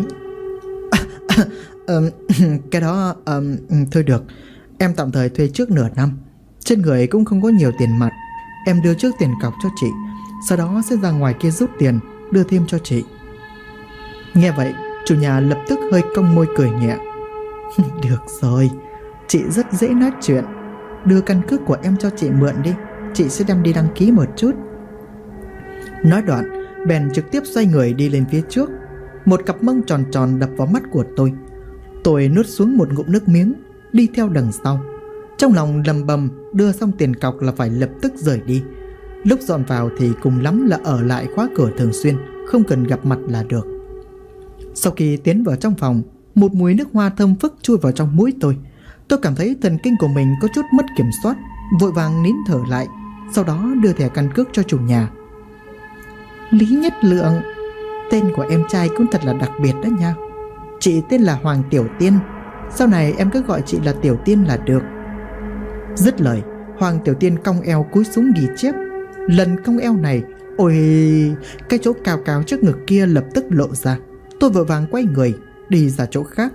cái đó thôi được, em tạm thời thuê trước nửa năm. Trên người cũng không có nhiều tiền mặt, em đưa trước tiền cọc cho chị, sau đó sẽ ra ngoài kia rút tiền đưa thêm cho chị. Nghe vậy chủ nhà lập tức hơi cong môi cười nhẹ. Được rồi, chị rất dễ nói chuyện. Đưa căn cước của em cho chị mượn đi, chị sẽ đem đi đăng ký một chút. Nói đoạn bèn trực tiếp xoay người đi lên phía trước. Một cặp mông tròn tròn đập vào mắt của tôi. Tôi nuốt xuống một ngụm nước miếng, đi theo đằng sau. Trong lòng lầm bầm đưa xong tiền cọc là phải lập tức rời đi. Lúc dọn vào thì cùng lắm là ở lại khóa cửa thường xuyên, không cần gặp mặt là được. Sau khi tiến vào trong phòng, một mùi nước hoa thơm phức chui vào trong mũi tôi. Tôi cảm thấy thần kinh của mình có chút mất kiểm soát, vội vàng nín thở lại, sau đó đưa thẻ căn cước cho chủ nhà. Lý Nhất Lượng, tên của em trai cũng thật là đặc biệt đó nha. Chị tên là Hoàng Tiểu Tiên, sau này em cứ gọi chị là Tiểu Tiên là được. Dứt lời, Hoàng Tiểu Tiên cong eo cúi xuống ghi chép. Lần cong eo này, ôi, cái chỗ cao cao trước ngực kia lập tức lộ ra. Tôi vội vàng quay người đi ra chỗ khác.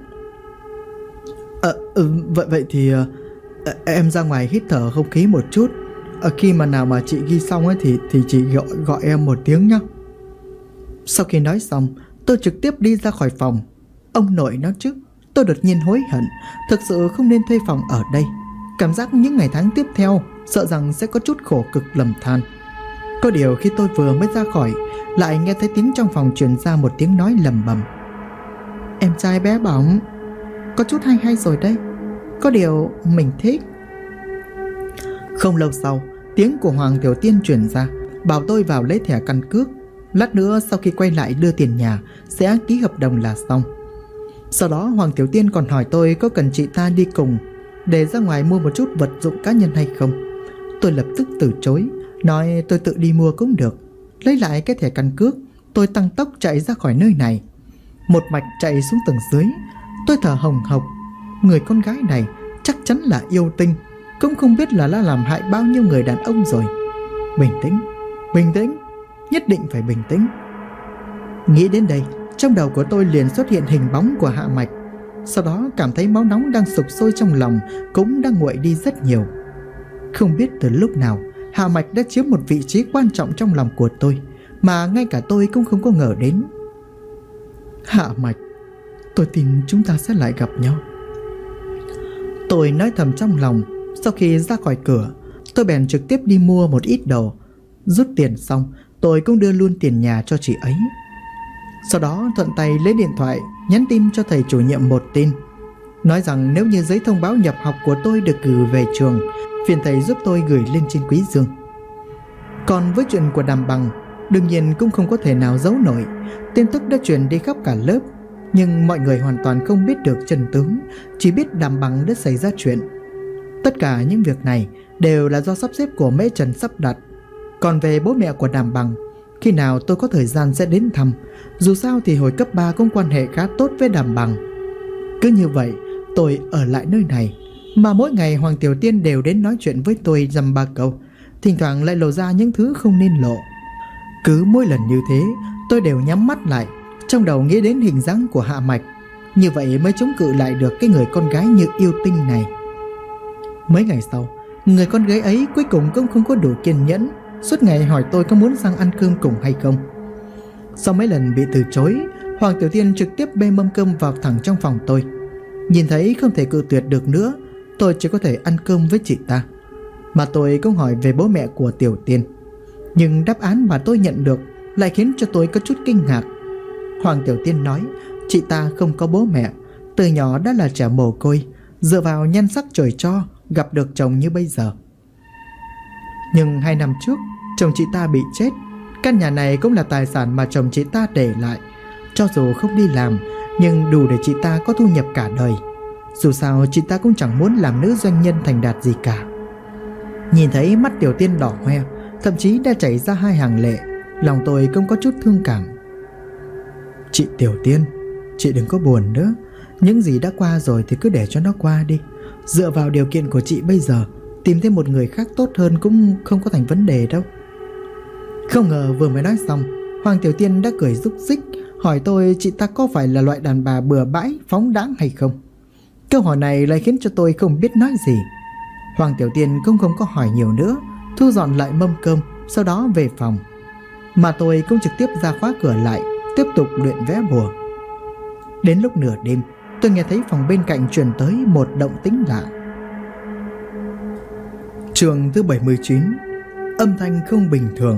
Vậy thì em ra ngoài hít thở không khí một chút. Khi mà nào mà chị ghi xong ấy thì chị gọi em một tiếng nhé. Sau khi nói xong, tôi trực tiếp đi ra khỏi phòng. Ông nội nó chứ, tôi đột nhiên hối hận, thực sự không nên thuê phòng ở đây. Cảm giác những ngày tháng tiếp theo sợ rằng sẽ có chút khổ cực lầm than. Có điều khi tôi vừa mới ra khỏi, lại nghe thấy tiếng trong phòng truyền ra một tiếng nói lầm bầm. Em trai bé bỏng, có chút hay hay rồi đấy, có điều mình thích. Không lâu sau, tiếng của Hoàng Tiểu Tiên truyền ra, bảo tôi vào lấy thẻ căn cước. Lát nữa sau khi quay lại đưa tiền nhà sẽ ký hợp đồng là xong. Sau đó Hoàng Tiểu Tiên còn hỏi tôi có cần chị ta đi cùng để ra ngoài mua một chút vật dụng cá nhân hay không. Tôi lập tức từ chối, nói tôi tự đi mua cũng được. Lấy lại cái thẻ căn cước, tôi tăng tốc chạy ra khỏi nơi này. Một mạch chạy xuống tầng dưới. Tôi thở hồng hộc. Người con gái này chắc chắn là yêu tinh, cũng không biết là đã làm hại bao nhiêu người đàn ông rồi. Bình tĩnh, bình tĩnh, nhất định phải bình tĩnh. Nghĩ đến đây, trong đầu của tôi liền xuất hiện hình bóng của Hạ Mạch. Sau đó cảm thấy máu nóng đang sục sôi trong lòng cũng đang nguội đi rất nhiều. Không biết từ lúc nào Hạ Mạch đã chiếm một vị trí quan trọng trong lòng của tôi, mà ngay cả tôi cũng không có ngờ đến. Hạ Mạch, tôi tin chúng ta sẽ lại gặp nhau. Tôi nói thầm trong lòng. Sau khi ra khỏi cửa, tôi bèn trực tiếp đi mua một ít đồ. Rút tiền xong, tôi cũng đưa luôn tiền nhà cho chị ấy. Sau đó thuận tay lấy điện thoại nhắn tin cho thầy chủ nhiệm một tin, nói rằng nếu như giấy thông báo nhập học của tôi được gửi về trường, phiền thầy giúp tôi gửi lên trên Quý Dương. Còn với chuyện của Đàm Bằng, đương nhiên cũng không có thể nào giấu nổi. Tin tức đã truyền đi khắp cả lớp, nhưng mọi người hoàn toàn không biết được chân tướng, chỉ biết Đàm Bằng đã xảy ra chuyện. Tất cả những việc này đều là do sắp xếp của Mễ Trần sắp đặt. Còn về bố mẹ của Đàm Bằng, khi nào tôi có thời gian sẽ đến thăm. Dù sao thì hồi cấp 3 cũng quan hệ khá tốt với Đàm Bằng. Cứ như vậy tôi ở lại nơi này, mà mỗi ngày Hoàng Tiểu Tiên đều đến nói chuyện với tôi dăm ba câu, thỉnh thoảng lại lộ ra những thứ không nên lộ. Cứ mỗi lần như thế, tôi đều nhắm mắt lại, trong đầu nghĩ đến hình dáng của Hạ Mạch. Như vậy mới chống cự lại được cái người con gái như yêu tinh này. Mấy ngày sau, người con gái ấy cuối cùng cũng không có đủ kiên nhẫn, suốt ngày hỏi tôi có muốn sang ăn cơm cùng hay không. Sau mấy lần bị từ chối, Hoàng Tiểu Tiên trực tiếp bê mâm cơm vào thẳng trong phòng tôi. Nhìn thấy không thể cự tuyệt được nữa, tôi chỉ có thể ăn cơm với chị ta. Mà tôi cũng hỏi về bố mẹ của Tiểu Tiên, nhưng đáp án mà tôi nhận được lại khiến cho tôi có chút kinh ngạc. Hoàng Tiểu Tiên nói chị ta không có bố mẹ, từ nhỏ đã là trẻ mồ côi, dựa vào nhan sắc trời cho gặp được chồng như bây giờ. Nhưng 2 năm trước chồng chị ta bị chết. Căn nhà này cũng là tài sản mà chồng chị ta để lại. Cho dù không đi làm, nhưng đủ để chị ta có thu nhập cả đời. Dù sao chị ta cũng chẳng muốn làm nữ doanh nhân thành đạt gì cả. Nhìn thấy mắt Tiểu Tiên đỏ hoe, thậm chí đã chảy ra 2 hàng lệ, lòng tôi cũng có chút thương cảm. Chị Tiểu Tiên, chị đừng có buồn nữa. Những gì đã qua rồi thì cứ để cho nó qua đi. Dựa vào điều kiện của chị bây giờ, tìm thêm một người khác tốt hơn cũng không có thành vấn đề đâu. Không ngờ vừa mới nói xong, Hoàng Tiểu Tiên đã cười rúc rích, hỏi tôi chị ta có phải là loại đàn bà bừa bãi, phóng đãng hay không. Câu hỏi này lại khiến cho tôi không biết nói gì. Hoàng Tiểu Tiên cũng không có hỏi nhiều nữa, thu dọn lại mâm cơm, sau đó về phòng. Mà tôi cũng trực tiếp ra khóa cửa lại, tiếp tục luyện vẽ bùa. Đến lúc nửa đêm, tôi nghe thấy phòng bên cạnh truyền tới một động tĩnh lạ. Chương thứ 79. Âm thanh không bình thường.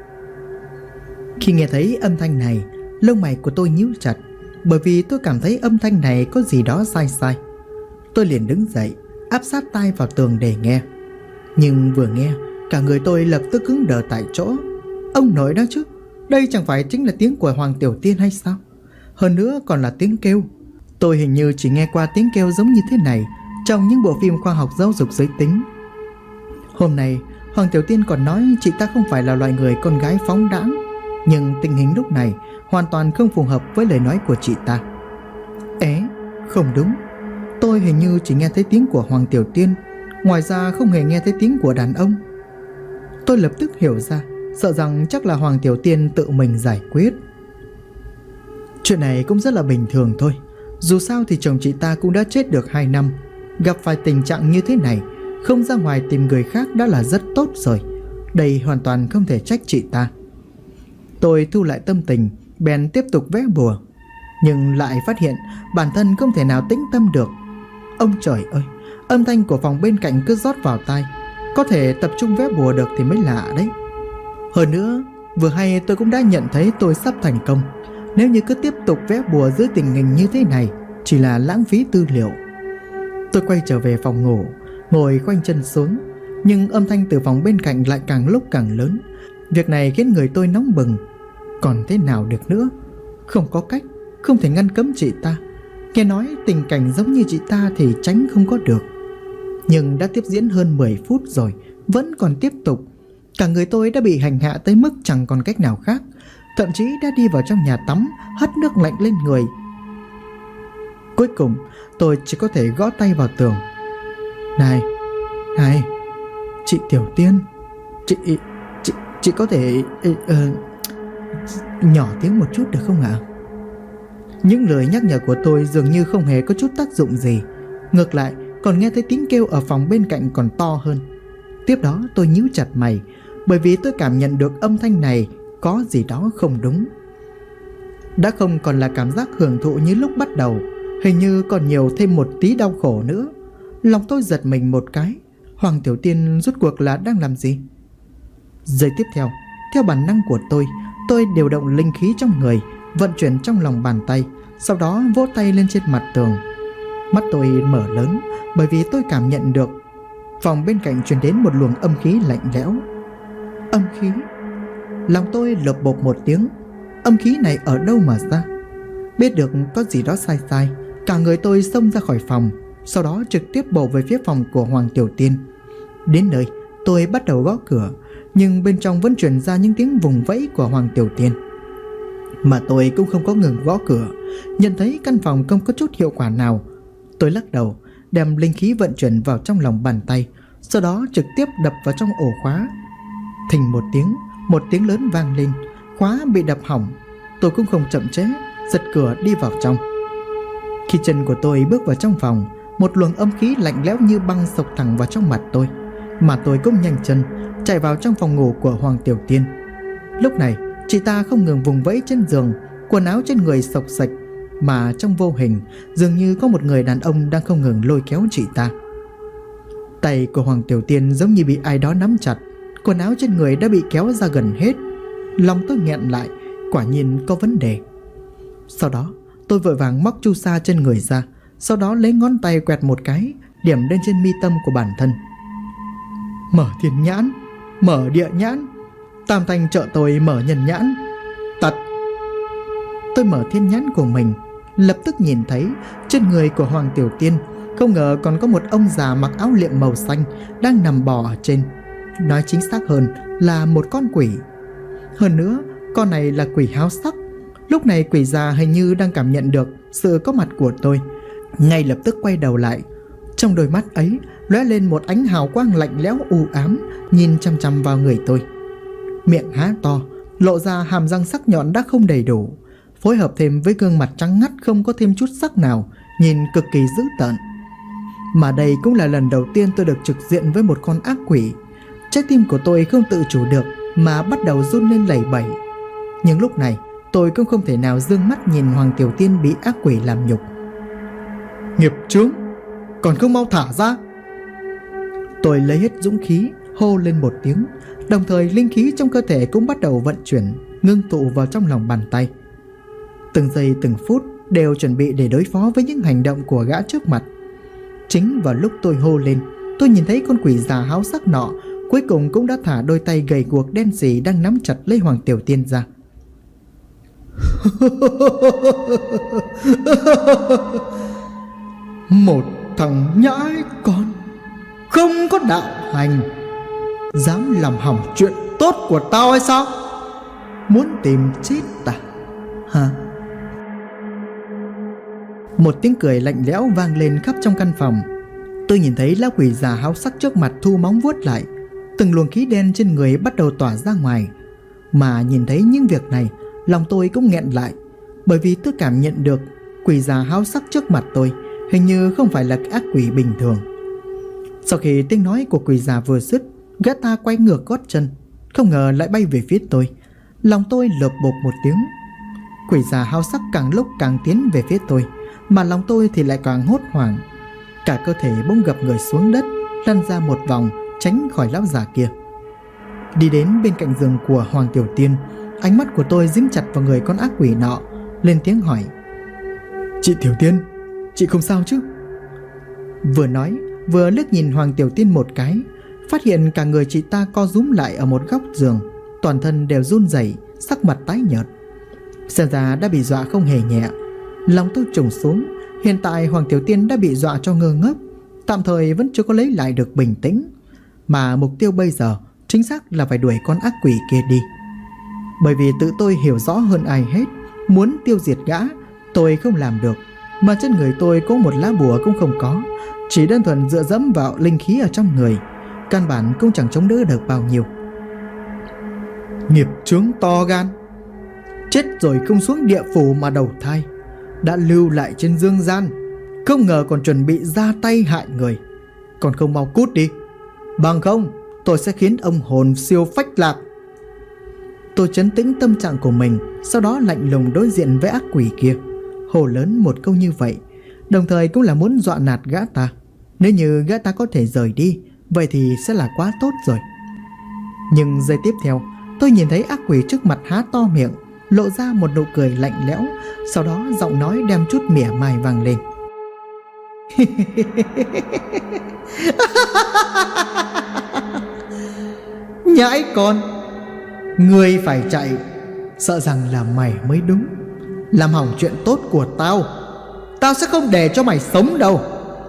Khi nghe thấy âm thanh này, lông mày của tôi nhíu chặt, bởi vì tôi cảm thấy âm thanh này có gì đó sai sai. Tôi liền đứng dậy, áp sát tai vào tường để nghe. Nhưng vừa nghe, cả người tôi lập tức cứng đờ tại chỗ. Ông nội đó chứ, đây chẳng phải chính là tiếng của Hoàng Tiểu Tiên hay sao? Hơn nữa còn là tiếng kêu. Tôi hình như chỉ nghe qua tiếng kêu giống như thế này trong những bộ phim khoa học giáo dục giới tính. Hôm nay Hoàng Tiểu Tiên còn nói chị ta không phải là loại người con gái phóng đãng, nhưng tình hình lúc này hoàn toàn không phù hợp với lời nói của chị ta. Không đúng, tôi hình như chỉ nghe thấy tiếng của Hoàng Tiểu Tiên, ngoài ra không hề nghe thấy tiếng của đàn ông. Tôi lập tức hiểu ra, sợ rằng chắc là Hoàng Tiểu Tiên tự mình giải quyết. Chuyện này cũng rất là bình thường thôi. Dù sao thì chồng chị ta cũng đã chết được 2 năm. Gặp phải tình trạng như thế này, không ra ngoài tìm người khác đã là rất tốt rồi. Đây hoàn toàn không thể trách chị ta. Tôi thu lại tâm tình, bèn tiếp tục vẽ bùa. Nhưng lại phát hiện bản thân không thể nào tĩnh tâm được. Ông trời ơi, âm thanh của phòng bên cạnh cứ rót vào tai. Có thể tập trung vẽ bùa được thì mới lạ đấy. Hơn nữa, vừa hay tôi cũng đã nhận thấy tôi sắp thành công. Nếu như cứ tiếp tục vẽ bùa dưới tình hình như thế này, chỉ là lãng phí tư liệu. Tôi quay trở về phòng ngủ, ngồi khoanh chân xuống. Nhưng âm thanh từ phòng bên cạnh lại càng lúc càng lớn. Việc này khiến người tôi nóng bừng. Còn thế nào được nữa? Không có cách, không thể ngăn cấm chị ta. Nghe nói tình cảnh giống như chị ta thì tránh không có được. Nhưng đã tiếp diễn hơn 10 phút rồi, vẫn còn tiếp tục. Cả người tôi đã bị hành hạ tới mức chẳng còn cách nào khác. Thậm chí đã đi vào trong nhà tắm, hất nước lạnh lên người. Cuối cùng tôi chỉ có thể gõ tay vào tường. Này, chị Tiểu Tiên, chị có thể nhỏ tiếng một chút được không ạ? Những lời nhắc nhở của tôi dường như không hề có chút tác dụng gì. Ngược lại còn nghe thấy tiếng kêu ở phòng bên cạnh còn to hơn. Tiếp đó tôi nhíu chặt mày, bởi vì tôi cảm nhận được âm thanh này có gì đó không đúng. Đã không còn là cảm giác hưởng thụ như lúc bắt đầu, hình như còn nhiều thêm một tí đau khổ nữa. Lòng tôi giật mình một cái. Hoàng Tiểu Tiên rốt cuộc là đang làm gì? Giây tiếp theo, theo bản năng của tôi điều động linh khí trong người, vận chuyển trong lòng bàn tay, sau đó vỗ tay lên trên mặt tường. Mắt tôi mở lớn, bởi vì tôi cảm nhận được phòng bên cạnh truyền đến một luồng âm khí lạnh lẽo. Âm khí? Lòng tôi lột bột một tiếng. Âm khí này ở đâu mà ra? Biết được có gì đó sai sai, cả người tôi xông ra khỏi phòng, sau đó trực tiếp bổ về phía phòng của Hoàng Tiểu Tiên. Đến nơi, tôi bắt đầu gõ cửa, nhưng bên trong vẫn truyền ra những tiếng vùng vẫy của Hoàng Tiểu Tiên. Mà tôi cũng không có ngừng gõ cửa. Nhận thấy căn phòng không có chút hiệu quả nào, tôi lắc đầu, đem linh khí vận chuyển vào trong lòng bàn tay, sau đó trực tiếp đập vào trong ổ khóa. Thình một tiếng lớn vang lên, khóa bị đập hỏng. Tôi cũng không chậm trễ, giật cửa đi vào trong. Khi chân của tôi bước vào trong phòng, một luồng âm khí lạnh lẽo như băng xộc thẳng vào trong mặt tôi. Mà tôi cũng nhanh chân chạy vào trong phòng ngủ của Hoàng Tiểu Tiên. Lúc này Chị ta không ngừng vùng vẫy trên giường, quần áo trên người xộc xệch, mà trong vô hình dường như có một người đàn ông đang không ngừng lôi kéo chị ta. Tay của Hoàng Tiểu Tiên giống như bị ai đó nắm chặt, quần áo trên người đã bị kéo ra gần hết. Lòng tôi nghẹn lại, quả nhiên có vấn đề. Sau đó tôi vội vàng móc chu sa trên người ra, sau đó lấy ngón tay quẹt một cái, điểm lên trên mi tâm của bản thân. Mở thiên nhãn, mở địa nhãn, tam thanh trợ tôi mở nhân nhãn. Tật. Tôi mở thiên nhãn của mình, lập tức nhìn thấy trên người của Hoàng Tiểu Tiên không ngờ còn có một ông già mặc áo liệm màu xanh đang nằm bò ở trên. Nói chính xác hơn là một con quỷ. Hơn nữa, con này là quỷ háo sắc. Lúc này quỷ già hình như đang cảm nhận được sự có mặt của tôi, ngay lập tức quay đầu lại. Trong đôi mắt ấy lóe lên một ánh hào quang lạnh lẽo u ám, nhìn chăm chăm vào người tôi. Miệng há to, lộ ra hàm răng sắc nhọn đã không đầy đủ, phối hợp thêm với gương mặt trắng ngắt không có thêm chút sắc nào, nhìn cực kỳ dữ tợn. Mà đây cũng là lần đầu tiên tôi được trực diện với một con ác quỷ. Trái tim của tôi không tự chủ được mà bắt đầu run lên lẩy bẩy. Nhưng lúc này tôi cũng không thể nào dương mắt nhìn Hoàng Tiểu Tiên bị ác quỷ làm nhục. Nghiệp chướng, còn không mau thả ra! Tôi lấy hết dũng khí hô lên một tiếng, đồng thời linh khí trong cơ thể cũng bắt đầu vận chuyển, ngưng tụ vào trong lòng bàn tay. Từng giây từng phút đều chuẩn bị để đối phó với những hành động của gã trước mặt. Chính vào lúc tôi hô lên, tôi nhìn thấy con quỷ già háo sắc nọ cuối cùng cũng đã thả đôi tay gầy guộc đen sì đang nắm chặt lấy Hoàng Tiểu Tiên ra. Một thằng nhãi con, không có đạo hành, dám làm hỏng chuyện tốt của tao hay sao? Muốn tìm chết ta hả? Một tiếng cười lạnh lẽo vang lên khắp trong căn phòng. Tôi nhìn thấy lão quỷ già háo sắc trước mặt thu móng vuốt lại, từng luồng khí đen trên người bắt đầu tỏa ra ngoài. Mà nhìn thấy những việc này, lòng tôi cũng nghẹn lại, bởi vì tôi cảm nhận được quỷ già háo sắc trước mặt tôi hình như không phải là ác quỷ bình thường. Sau khi tiếng nói của quỷ già vừa dứt, gã ta quay ngược gót chân, không ngờ lại bay về phía tôi. Lòng tôi lợp bộp một tiếng. Quỷ già háo sắc càng lúc càng tiến về phía tôi, mà lòng tôi thì lại càng hốt hoảng. Cả cơ thể bỗng gập người xuống đất, lăn ra một vòng tránh khỏi lão già kia. Đi đến bên cạnh giường của Hoàng Tiểu Tiên, ánh mắt của tôi dính chặt vào người con ác quỷ nọ, lên tiếng hỏi: Chị Tiểu Tiên, chị không sao chứ? Vừa nói vừa liếc nhìn Hoàng Tiểu Tiên một cái, phát hiện cả người chị ta co rúm lại ở một góc giường, toàn thân đều run rẩy, sắc mặt tái nhợt. Xem ra đã bị dọa không hề nhẹ. Lòng tôi trùng xuống. Hiện tại Hoàng Tiểu Tiên đã bị dọa cho ngơ ngốc, tạm thời vẫn chưa có lấy lại được bình tĩnh. Mà mục tiêu bây giờ chính xác là phải đuổi con ác quỷ kia đi. Bởi vì tự tôi hiểu rõ hơn ai hết, muốn tiêu diệt gã tôi không làm được, mà trên người tôi có một lá bùa cũng không có, chỉ đơn thuần dựa dẫm vào linh khí ở trong người, căn bản cũng chẳng chống đỡ được bao nhiêu. Nghiệp chướng to gan, chết rồi không xuống địa phủ mà đầu thai, đã lưu lại trên dương gian, không ngờ còn chuẩn bị ra tay hại người. Còn không mau cút đi, bằng không tôi sẽ khiến ông hồn siêu phách lạc. Tôi trấn tĩnh tâm trạng của mình, sau đó lạnh lùng đối diện với ác quỷ kia, hô lớn một câu như vậy, đồng thời cũng là muốn dọa nạt gã ta. Nếu như gã ta có thể rời đi, vậy thì sẽ là quá tốt rồi. Nhưng giây tiếp theo, tôi nhìn thấy ác quỷ trước mặt há to miệng, lộ ra một nụ cười lạnh lẽo, sau đó giọng nói đem chút mỉa mai vang lên. Nhãi con, ngươi phải chạy, sợ rằng là mày mới đúng. Làm hỏng chuyện tốt của tao, tao sẽ không để cho mày sống đâu.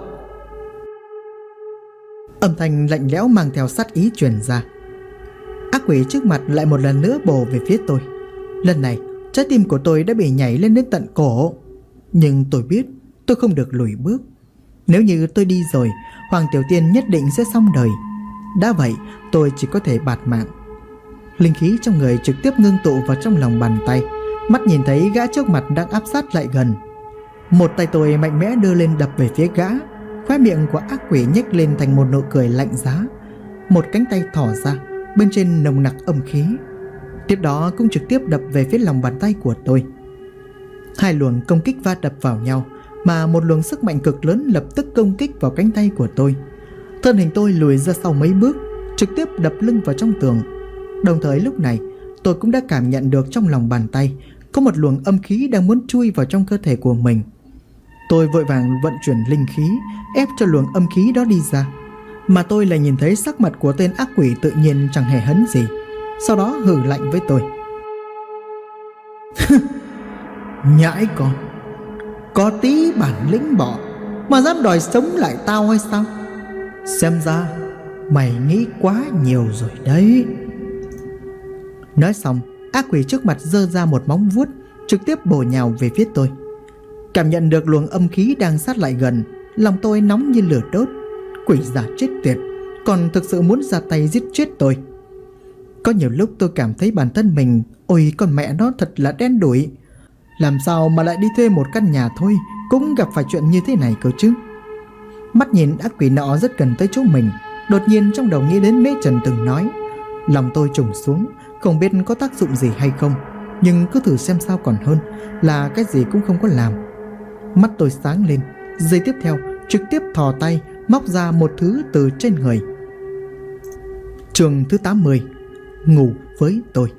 Âm thanh lạnh lẽo mang theo sát ý truyền ra. Ác quỷ trước mặt lại một lần nữa bổ về phía tôi. Lần này trái tim của tôi đã bị nhảy lên đến tận cổ. Nhưng tôi biết tôi không được lùi bước. Nếu như tôi đi rồi, Hoàng Tiểu Tiên nhất định sẽ xong đời. Đã vậy tôi chỉ có thể bạt mạng. Linh khí trong người trực tiếp ngưng tụ vào trong lòng bàn tay, mắt nhìn thấy gã trước mặt đang áp sát lại gần. Một tay tôi mạnh mẽ đưa lên đập về phía gã. Khóe miệng của ác quỷ nhếch lên thành một nụ cười lạnh giá. Một cánh tay thỏ ra, bên trên nồng nặc âm khí. Tiếp đó cũng trực tiếp đập về phía lòng bàn tay của tôi. Hai luồng công kích va đập vào nhau, mà một luồng sức mạnh cực lớn lập tức công kích vào cánh tay của tôi. Thân hình tôi lùi ra sau mấy bước, trực tiếp đập lưng vào trong tường. Đồng thời lúc này tôi cũng đã cảm nhận được trong lòng bàn tay có một luồng âm khí đang muốn chui vào trong cơ thể của mình. Tôi vội vàng vận chuyển linh khí ép cho luồng âm khí đó đi ra, mà tôi lại nhìn thấy sắc mặt của tên ác quỷ tự nhiên chẳng hề hấn gì. Sau đó hừ lạnh với tôi. Nhãi con, có tí bản lĩnh bọ mà dám đòi sống lại tao hay sao? Xem ra mày nghĩ quá nhiều rồi đấy. Nói xong, ác quỷ trước mặt giơ ra một móng vuốt, trực tiếp bổ nhào về phía tôi. Cảm nhận được luồng âm khí đang sát lại gần, lòng tôi nóng như lửa đốt. Quỷ giả chết tiệt, còn thực sự muốn ra tay giết chết tôi. Có nhiều lúc tôi cảm thấy bản thân mình, ôi con mẹ nó thật là đen đủi. Làm sao mà lại đi thuê một căn nhà thôi cũng gặp phải chuyện như thế này cơ chứ. Mắt nhìn ác quỷ nọ rất gần tới chỗ mình, đột nhiên trong đầu nghĩ đến Mễ Trần từng nói. Lòng tôi trùng xuống, không biết có tác dụng gì hay không, nhưng cứ thử xem sao còn hơn là cái gì cũng không có làm. Mắt tôi sáng lên, giây tiếp theo trực tiếp thò tay móc ra một thứ từ trên người. Chương thứ 80. Ngủ với tôi.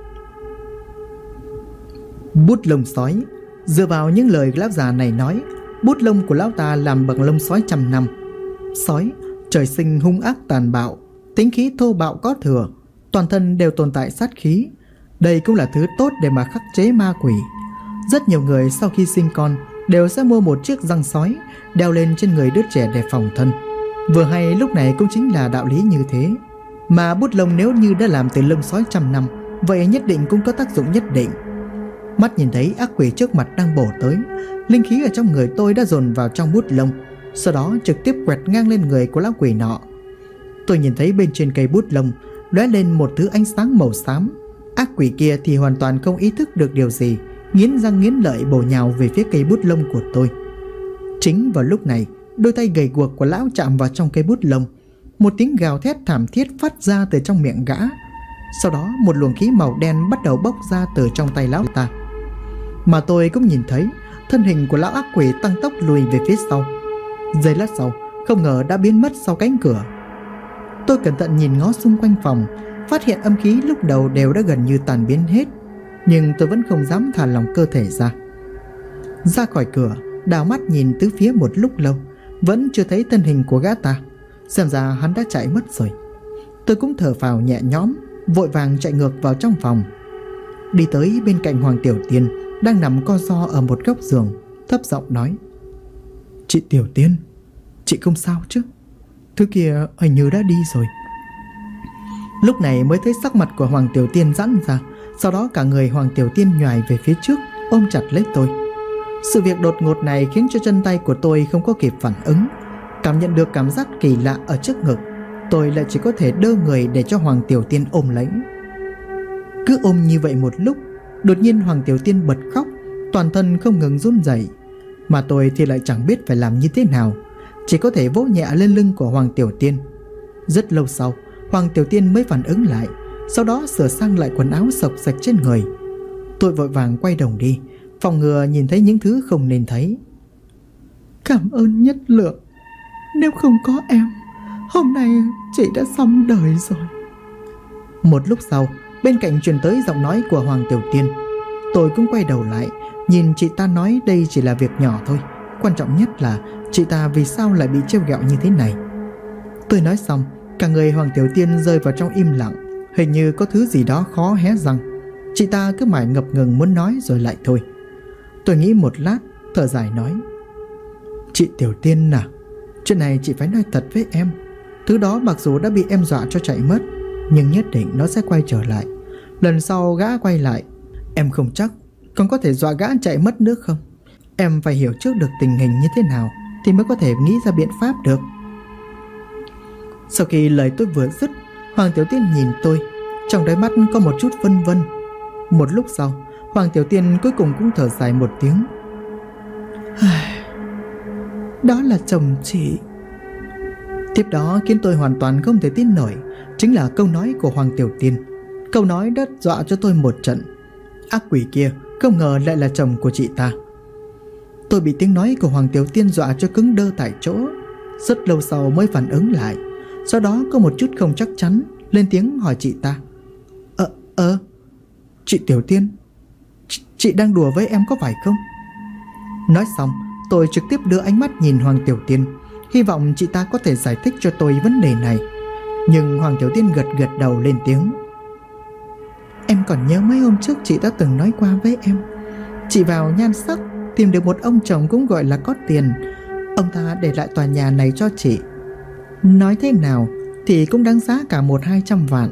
Bút lông sói. Dựa vào những lời lão già này nói, bút lông của lão ta làm bằng lông sói trăm năm. Sói trời sinh hung ác tàn bạo, tính khí thô bạo có thừa, toàn thân đều tồn tại sát khí. Đây cũng là thứ tốt để mà khắc chế ma quỷ. Rất nhiều người sau khi sinh con đều sẽ mua một chiếc răng sói đeo lên trên người đứa trẻ để phòng thân. Vừa hay lúc này cũng chính là đạo lý như thế. Mà bút lông nếu như đã làm từ lông sói trăm năm, vậy nhất định cũng có tác dụng nhất định. Mắt nhìn thấy ác quỷ trước mặt đang bổ tới, linh khí ở trong người tôi đã dồn vào trong bút lông, sau đó trực tiếp quẹt ngang lên người của lão quỷ nọ. Tôi nhìn thấy bên trên cây bút lông lóe lên một thứ ánh sáng màu xám. Ác quỷ kia thì hoàn toàn không ý thức được điều gì, nghiến răng nghiến lợi bổ nhào về phía cây bút lông của tôi. Chính vào lúc này, đôi tay gầy guộc của lão chạm vào trong cây bút lông. Một tiếng gào thét thảm thiết phát ra từ trong miệng gã. Sau đó một luồng khí màu đen bắt đầu bốc ra từ trong tay lão ta. Mà tôi cũng nhìn thấy thân hình của lão ác quỷ tăng tốc lùi về phía sau. Giây lát sau, không ngờ đã biến mất sau cánh cửa. Tôi cẩn thận nhìn ngó xung quanh phòng, phát hiện âm khí lúc đầu đều đã gần như tàn biến hết, nhưng tôi vẫn không dám thả lỏng cơ thể ra. Ra khỏi cửa, đảo mắt nhìn tứ phía một lúc lâu, vẫn chưa thấy thân hình của gã ta. Xem ra hắn đã chạy mất rồi. Tôi cũng thở phào nhẹ nhõm, vội vàng chạy ngược vào trong phòng. Đi tới bên cạnh Hoàng Tiểu Tiên đang nằm co ro ở một góc giường, thấp giọng nói: Chị Tiểu Tiên, chị không sao chứ? Thứ kia hình như đã đi rồi. Lúc này mới thấy sắc mặt của Hoàng Tiểu Tiên giãn ra. Sau đó cả người Hoàng Tiểu Tiên nhoài về phía trước, ôm chặt lấy tôi. Sự việc đột ngột này khiến cho chân tay của tôi không có kịp phản ứng. Cảm nhận được cảm giác kỳ lạ ở trước ngực, tôi lại chỉ có thể đơ người để cho Hoàng Tiểu Tiên ôm lấy. Cứ ôm như vậy một lúc, đột nhiên Hoàng Tiểu Tiên bật khóc, toàn thân không ngừng run rẩy. Mà tôi thì lại chẳng biết phải làm như thế nào, chỉ có thể vỗ nhẹ lên lưng của Hoàng Tiểu Tiên. Rất lâu sau, Hoàng Tiểu Tiên mới phản ứng lại, sau đó sửa sang lại quần áo xộc xạch trên người. Tôi vội vàng quay đầu đi, phòng ngừa nhìn thấy những thứ không nên thấy. Cảm ơn Nhất Lượng, nếu không có em, hôm nay chị đã xong đời rồi. Một lúc sau, bên cạnh truyền tới giọng nói của Hoàng Tiểu Tiên. Tôi cũng quay đầu lại, nhìn chị ta nói đây chỉ là việc nhỏ thôi, quan trọng nhất là chị ta vì sao lại bị trêu ghẹo như thế này. Tôi nói xong, cả người Hoàng Tiểu Tiên rơi vào trong im lặng, hình như có thứ gì đó khó hé răng. Chị ta cứ mãi ngập ngừng muốn nói rồi lại thôi. Tôi nghĩ một lát, thở dài nói: Chị Tiểu Tiên à, chuyện này chị phải nói thật với em. Thứ đó mặc dù đã bị em dọa cho chạy mất, nhưng nhất định nó sẽ quay trở lại. Lần sau gã quay lại, em không chắc còn có thể dọa gã chạy mất nữa không. Em phải hiểu trước được tình hình như thế nào thì mới có thể nghĩ ra biện pháp được. Sau khi lời tôi vừa dứt, Hoàng Tiểu Tiên nhìn tôi, trong đáy mắt có một chút vân vân. Một lúc sau, Hoàng Tiểu Tiên cuối cùng cũng thở dài một tiếng. Đó là chồng chị. Tiếp đó khiến tôi hoàn toàn không thể tin nổi chính là câu nói của Hoàng Tiểu Tiên. Câu nói đã dọa cho tôi một trận. Ác quỷ kia không ngờ lại là chồng của chị ta. Tôi bị tiếng nói của Hoàng Tiểu Tiên dọa cho cứng đơ tại chỗ. Rất lâu sau mới phản ứng lại. Sau đó có một chút không chắc chắn, lên tiếng hỏi chị ta. Chị Tiểu Tiên, chị đang đùa với em có phải không? Nói xong, tôi trực tiếp đưa ánh mắt nhìn Hoàng Tiểu Tiên, hy vọng chị ta có thể giải thích cho tôi vấn đề này. Nhưng Hoàng Tiểu Tiên gật gật đầu lên tiếng. Em còn nhớ mấy hôm trước chị đã từng nói qua với em, chị vào nhan sắc tìm được một ông chồng cũng gọi là có tiền. Ông ta để lại tòa nhà này cho chị. Nói thế nào thì cũng đáng giá cả 100-200 vạn.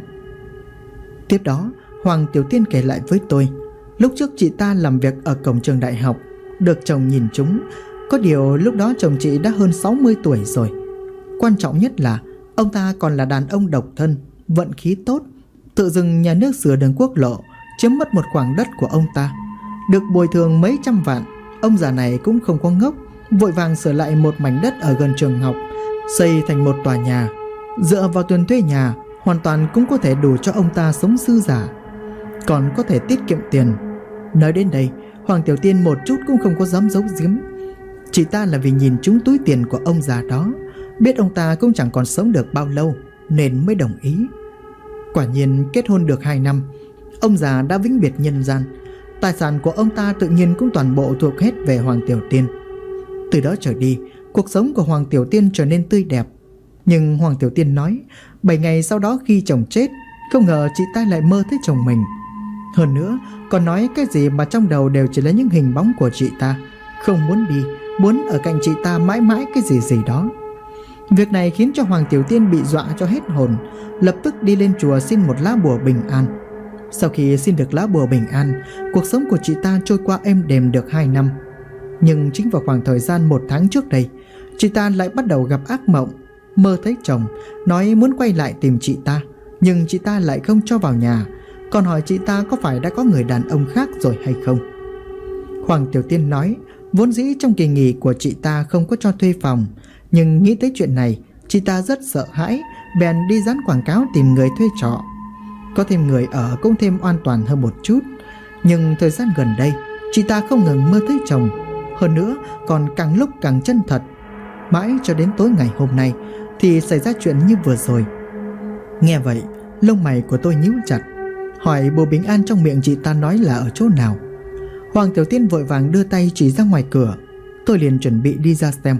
Tiếp đó Hoàng Tiểu Tiên kể lại với tôi, lúc trước chị ta làm việc ở cổng trường đại học, được chồng nhìn trúng. Có điều lúc đó chồng chị đã hơn 60 tuổi rồi. Quan trọng nhất là ông ta còn là đàn ông độc thân, vận khí tốt, tự dưng nhà nước sửa đường quốc lộ, chiếm mất một khoảng đất của ông ta, được bồi thường mấy trăm vạn. Ông già này cũng không có ngốc, vội vàng sửa lại một mảnh đất ở gần trường học, xây thành một tòa nhà. Dựa vào tiền thuê nhà, hoàn toàn cũng có thể đủ cho ông ta sống dư giả, còn có thể tiết kiệm tiền. Nói đến đây, Hoàng Tiểu Tiên một chút cũng không có dám giấu giếm. Chị ta là vì nhìn trúng túi tiền của ông già đó, biết ông ta cũng chẳng còn sống được bao lâu nên mới đồng ý. Quả nhiên kết hôn được 2 năm, ông già đã vĩnh biệt nhân gian. Tài sản của ông ta tự nhiên cũng toàn bộ thuộc hết về Hoàng Tiểu Tiên. Từ đó trở đi, cuộc sống của Hoàng Tiểu Tiên trở nên tươi đẹp. Nhưng Hoàng Tiểu Tiên nói 7 ngày sau đó khi chồng chết, không ngờ chị ta lại mơ thấy chồng mình. Hơn nữa còn nói cái gì mà trong đầu đều chỉ là những hình bóng của chị ta, không muốn đi, muốn ở cạnh chị ta mãi mãi cái gì gì đó. Việc này khiến cho Hoàng Tiểu Tiên bị dọa cho hết hồn, lập tức đi lên chùa xin một lá bùa bình an. Sau khi xin được lá bùa bình an, cuộc sống của chị ta trôi qua êm đềm được 2 năm. Nhưng chính vào khoảng thời gian 1 tháng trước đây, chị ta lại bắt đầu gặp ác mộng, mơ thấy chồng, nói muốn quay lại tìm chị ta, nhưng chị ta lại không cho vào nhà, còn hỏi chị ta có phải đã có người đàn ông khác rồi hay không. Hoàng Tiểu Tiên nói vốn dĩ trong kỳ nghỉ của chị ta không có cho thuê phòng, nhưng nghĩ tới chuyện này, chị ta rất sợ hãi, bèn đi dán quảng cáo tìm người thuê trọ. Có thêm người ở cũng thêm an toàn hơn một chút. Nhưng thời gian gần đây, chị ta không ngừng mơ thấy chồng, hơn nữa còn càng lúc càng chân thật. Mãi cho đến tối ngày hôm nay thì xảy ra chuyện như vừa rồi. Nghe vậy, lông mày của tôi nhíu chặt, hỏi bùa bình an trong miệng chị ta nói là ở chỗ nào. Hoàng Tiểu Tiên vội vàng đưa tay chỉ ra ngoài cửa. Tôi liền chuẩn bị đi ra xem.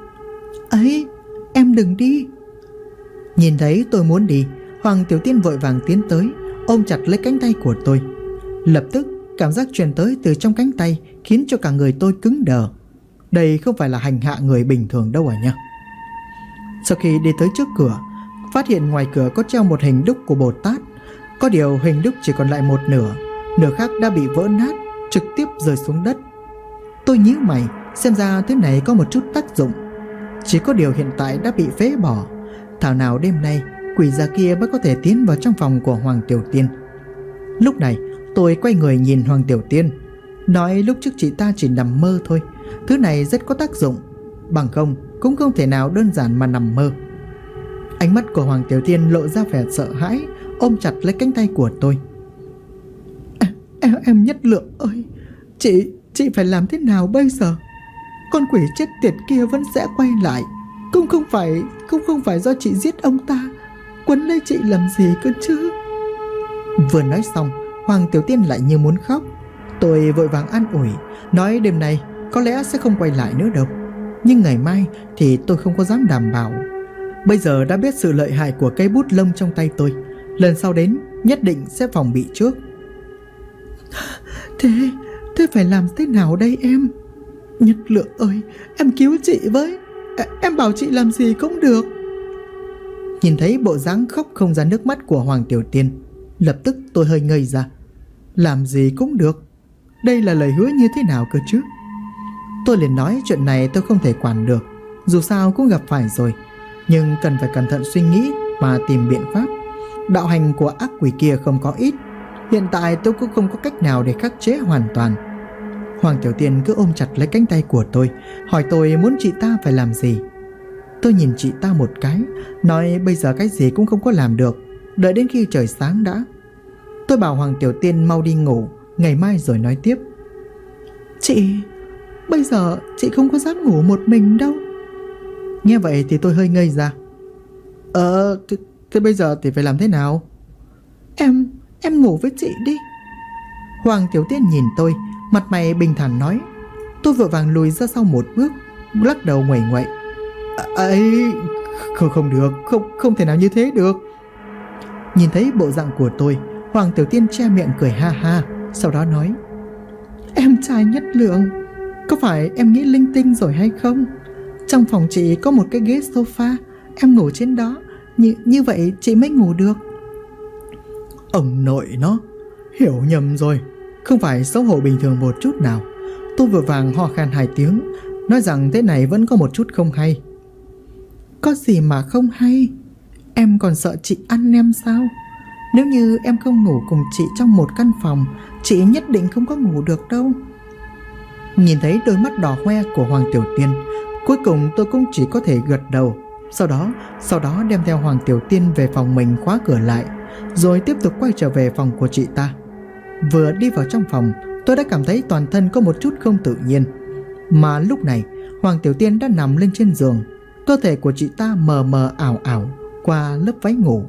Ấy, em đừng đi. Nhìn thấy tôi muốn đi, Hoàng Tiểu Tiên vội vàng tiến tới, ôm chặt lấy cánh tay của tôi. Lập tức cảm giác truyền tới từ trong cánh tay khiến cho cả người tôi cứng đờ. Đây không phải là hành hạ người bình thường đâu à nhá. Sau khi đi tới trước cửa, phát hiện ngoài cửa có treo một hình đúc của Bồ Tát. Có điều hình đúc chỉ còn lại một nửa, nửa khác đã bị vỡ nát, trực tiếp rơi xuống đất. Tôi nhíu mày, xem ra thứ này có một chút tác dụng. Chỉ có điều hiện tại đã bị phế bỏ. Thảo nào đêm nay quỷ già kia mới có thể tiến vào trong phòng của Hoàng Tiểu Tiên. Lúc này tôi quay người nhìn Hoàng Tiểu Tiên, nói lúc trước chị ta chỉ nằm mơ thôi, thứ này rất có tác dụng, bằng không cũng không thể nào đơn giản mà nằm mơ. Ánh mắt của Hoàng Tiểu Tiên lộ ra vẻ sợ hãi, ôm chặt lấy cánh tay của tôi. Em Nhất Lượng ơi, chị phải làm thế nào bây giờ? Con quỷ chết tiệt kia vẫn sẽ quay lại, cũng không phải do chị giết ông ta, quấn lấy chị làm gì cơ chứ? Vừa nói xong, Hoàng Tiểu Tiên lại như muốn khóc. Tôi vội vàng an ủi, nói đêm nay có lẽ sẽ không quay lại nữa đâu, nhưng ngày mai thì tôi không có dám đảm bảo. Bây giờ đã biết sự lợi hại của cây bút lông trong tay tôi, lần sau đến nhất định sẽ phòng bị trước. Thế phải làm thế nào đây em? Nhất Lượng ơi, em cứu chị với. Em bảo chị làm gì cũng được. Nhìn thấy bộ dáng khóc không ra nước mắt của Hoàng Tiểu Tiên, lập tức tôi hơi ngây ra. Làm gì cũng được? Đây là lời hứa như thế nào cơ chứ? Tôi liền nói chuyện này tôi không thể quản được, dù sao cũng gặp phải rồi, nhưng cần phải cẩn thận suy nghĩ và tìm biện pháp. Đạo hành của ác quỷ kia không có ít, hiện tại tôi cũng không có cách nào để khắc chế hoàn toàn. Hoàng Tiểu Tiên cứ ôm chặt lấy cánh tay của tôi, hỏi tôi muốn chị ta phải làm gì. Tôi nhìn chị ta một cái, nói bây giờ cái gì cũng không có làm được, đợi đến khi trời sáng đã. Tôi bảo Hoàng Tiểu Tiên mau đi ngủ, ngày mai rồi nói tiếp. Chị, bây giờ chị không có dám ngủ một mình đâu. Nghe vậy thì tôi hơi ngây ra. Thế bây giờ thì phải làm thế nào? Em ngủ với chị đi. Hoàng Tiểu Tiên nhìn tôi, mặt mày bình thản nói. Tôi vội vàng lùi ra sau một bước, lắc đầu nguẩy nguậy. Ấy, không được, không thể nào như thế được. Nhìn thấy bộ dạng của tôi, Hoàng Tiểu Tiên che miệng cười ha ha, sau đó nói. Em trai nhất lượng, có phải em nghĩ linh tinh rồi hay không? Trong phòng chị có một cái ghế sofa, em ngủ trên đó, như vậy chị mới ngủ được. Ông nội nó, hiểu nhầm rồi, không phải xấu hổ bình thường một chút nào. Tôi vội vàng ho khan 2 tiếng, nói rằng thế này vẫn có một chút không hay. Có gì mà không hay? Em còn sợ chị ăn em sao? Nếu như em không ngủ cùng chị trong một căn phòng, chị nhất định không có ngủ được đâu. Nhìn thấy đôi mắt đỏ hoe của Hoàng Tiểu Tiên, cuối cùng tôi cũng chỉ có thể gật đầu. Sau đó đem theo Hoàng Tiểu Tiên về phòng mình, khóa cửa lại, rồi tiếp tục quay trở về phòng của chị ta. Vừa đi vào trong phòng, tôi đã cảm thấy toàn thân có một chút không tự nhiên. Mà lúc này Hoàng Tiểu Tiên đã nằm lên trên giường, cơ thể của chị ta mờ mờ ảo ảo qua lớp váy ngủ.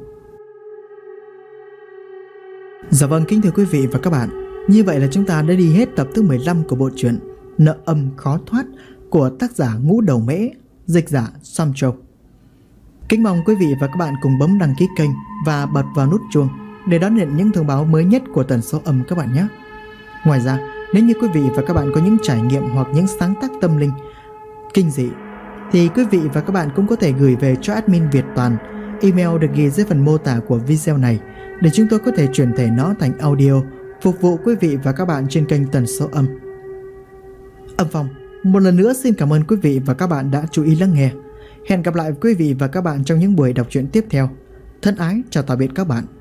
Dạ vâng, kính thưa quý vị và các bạn, như vậy là chúng ta đã đi hết tập thứ 15 của bộ truyện Nợ Âm Khó Thoát của tác giả Ngũ Đầu Mễ, dịch giả Sam Châu. Kính mong quý vị và các bạn cùng bấm đăng ký kênh và bật vào nút chuông để đón nhận những thông báo mới nhất của Tần Số Âm các bạn nhé. Ngoài ra, nếu như quý vị và các bạn có những trải nghiệm hoặc những sáng tác tâm linh, kinh dị, thì quý vị và các bạn cũng có thể gửi về cho admin Việt Toàn. Email được ghi dưới phần mô tả của video này để chúng tôi có thể chuyển thể nó thành audio phục vụ quý vị và các bạn trên kênh Tần Số Âm. Âm Phong một lần nữa xin cảm ơn quý vị và các bạn đã chú ý lắng nghe. Hẹn gặp lại quý vị và các bạn trong những buổi đọc truyện tiếp theo. Thân ái chào tạm biệt các bạn.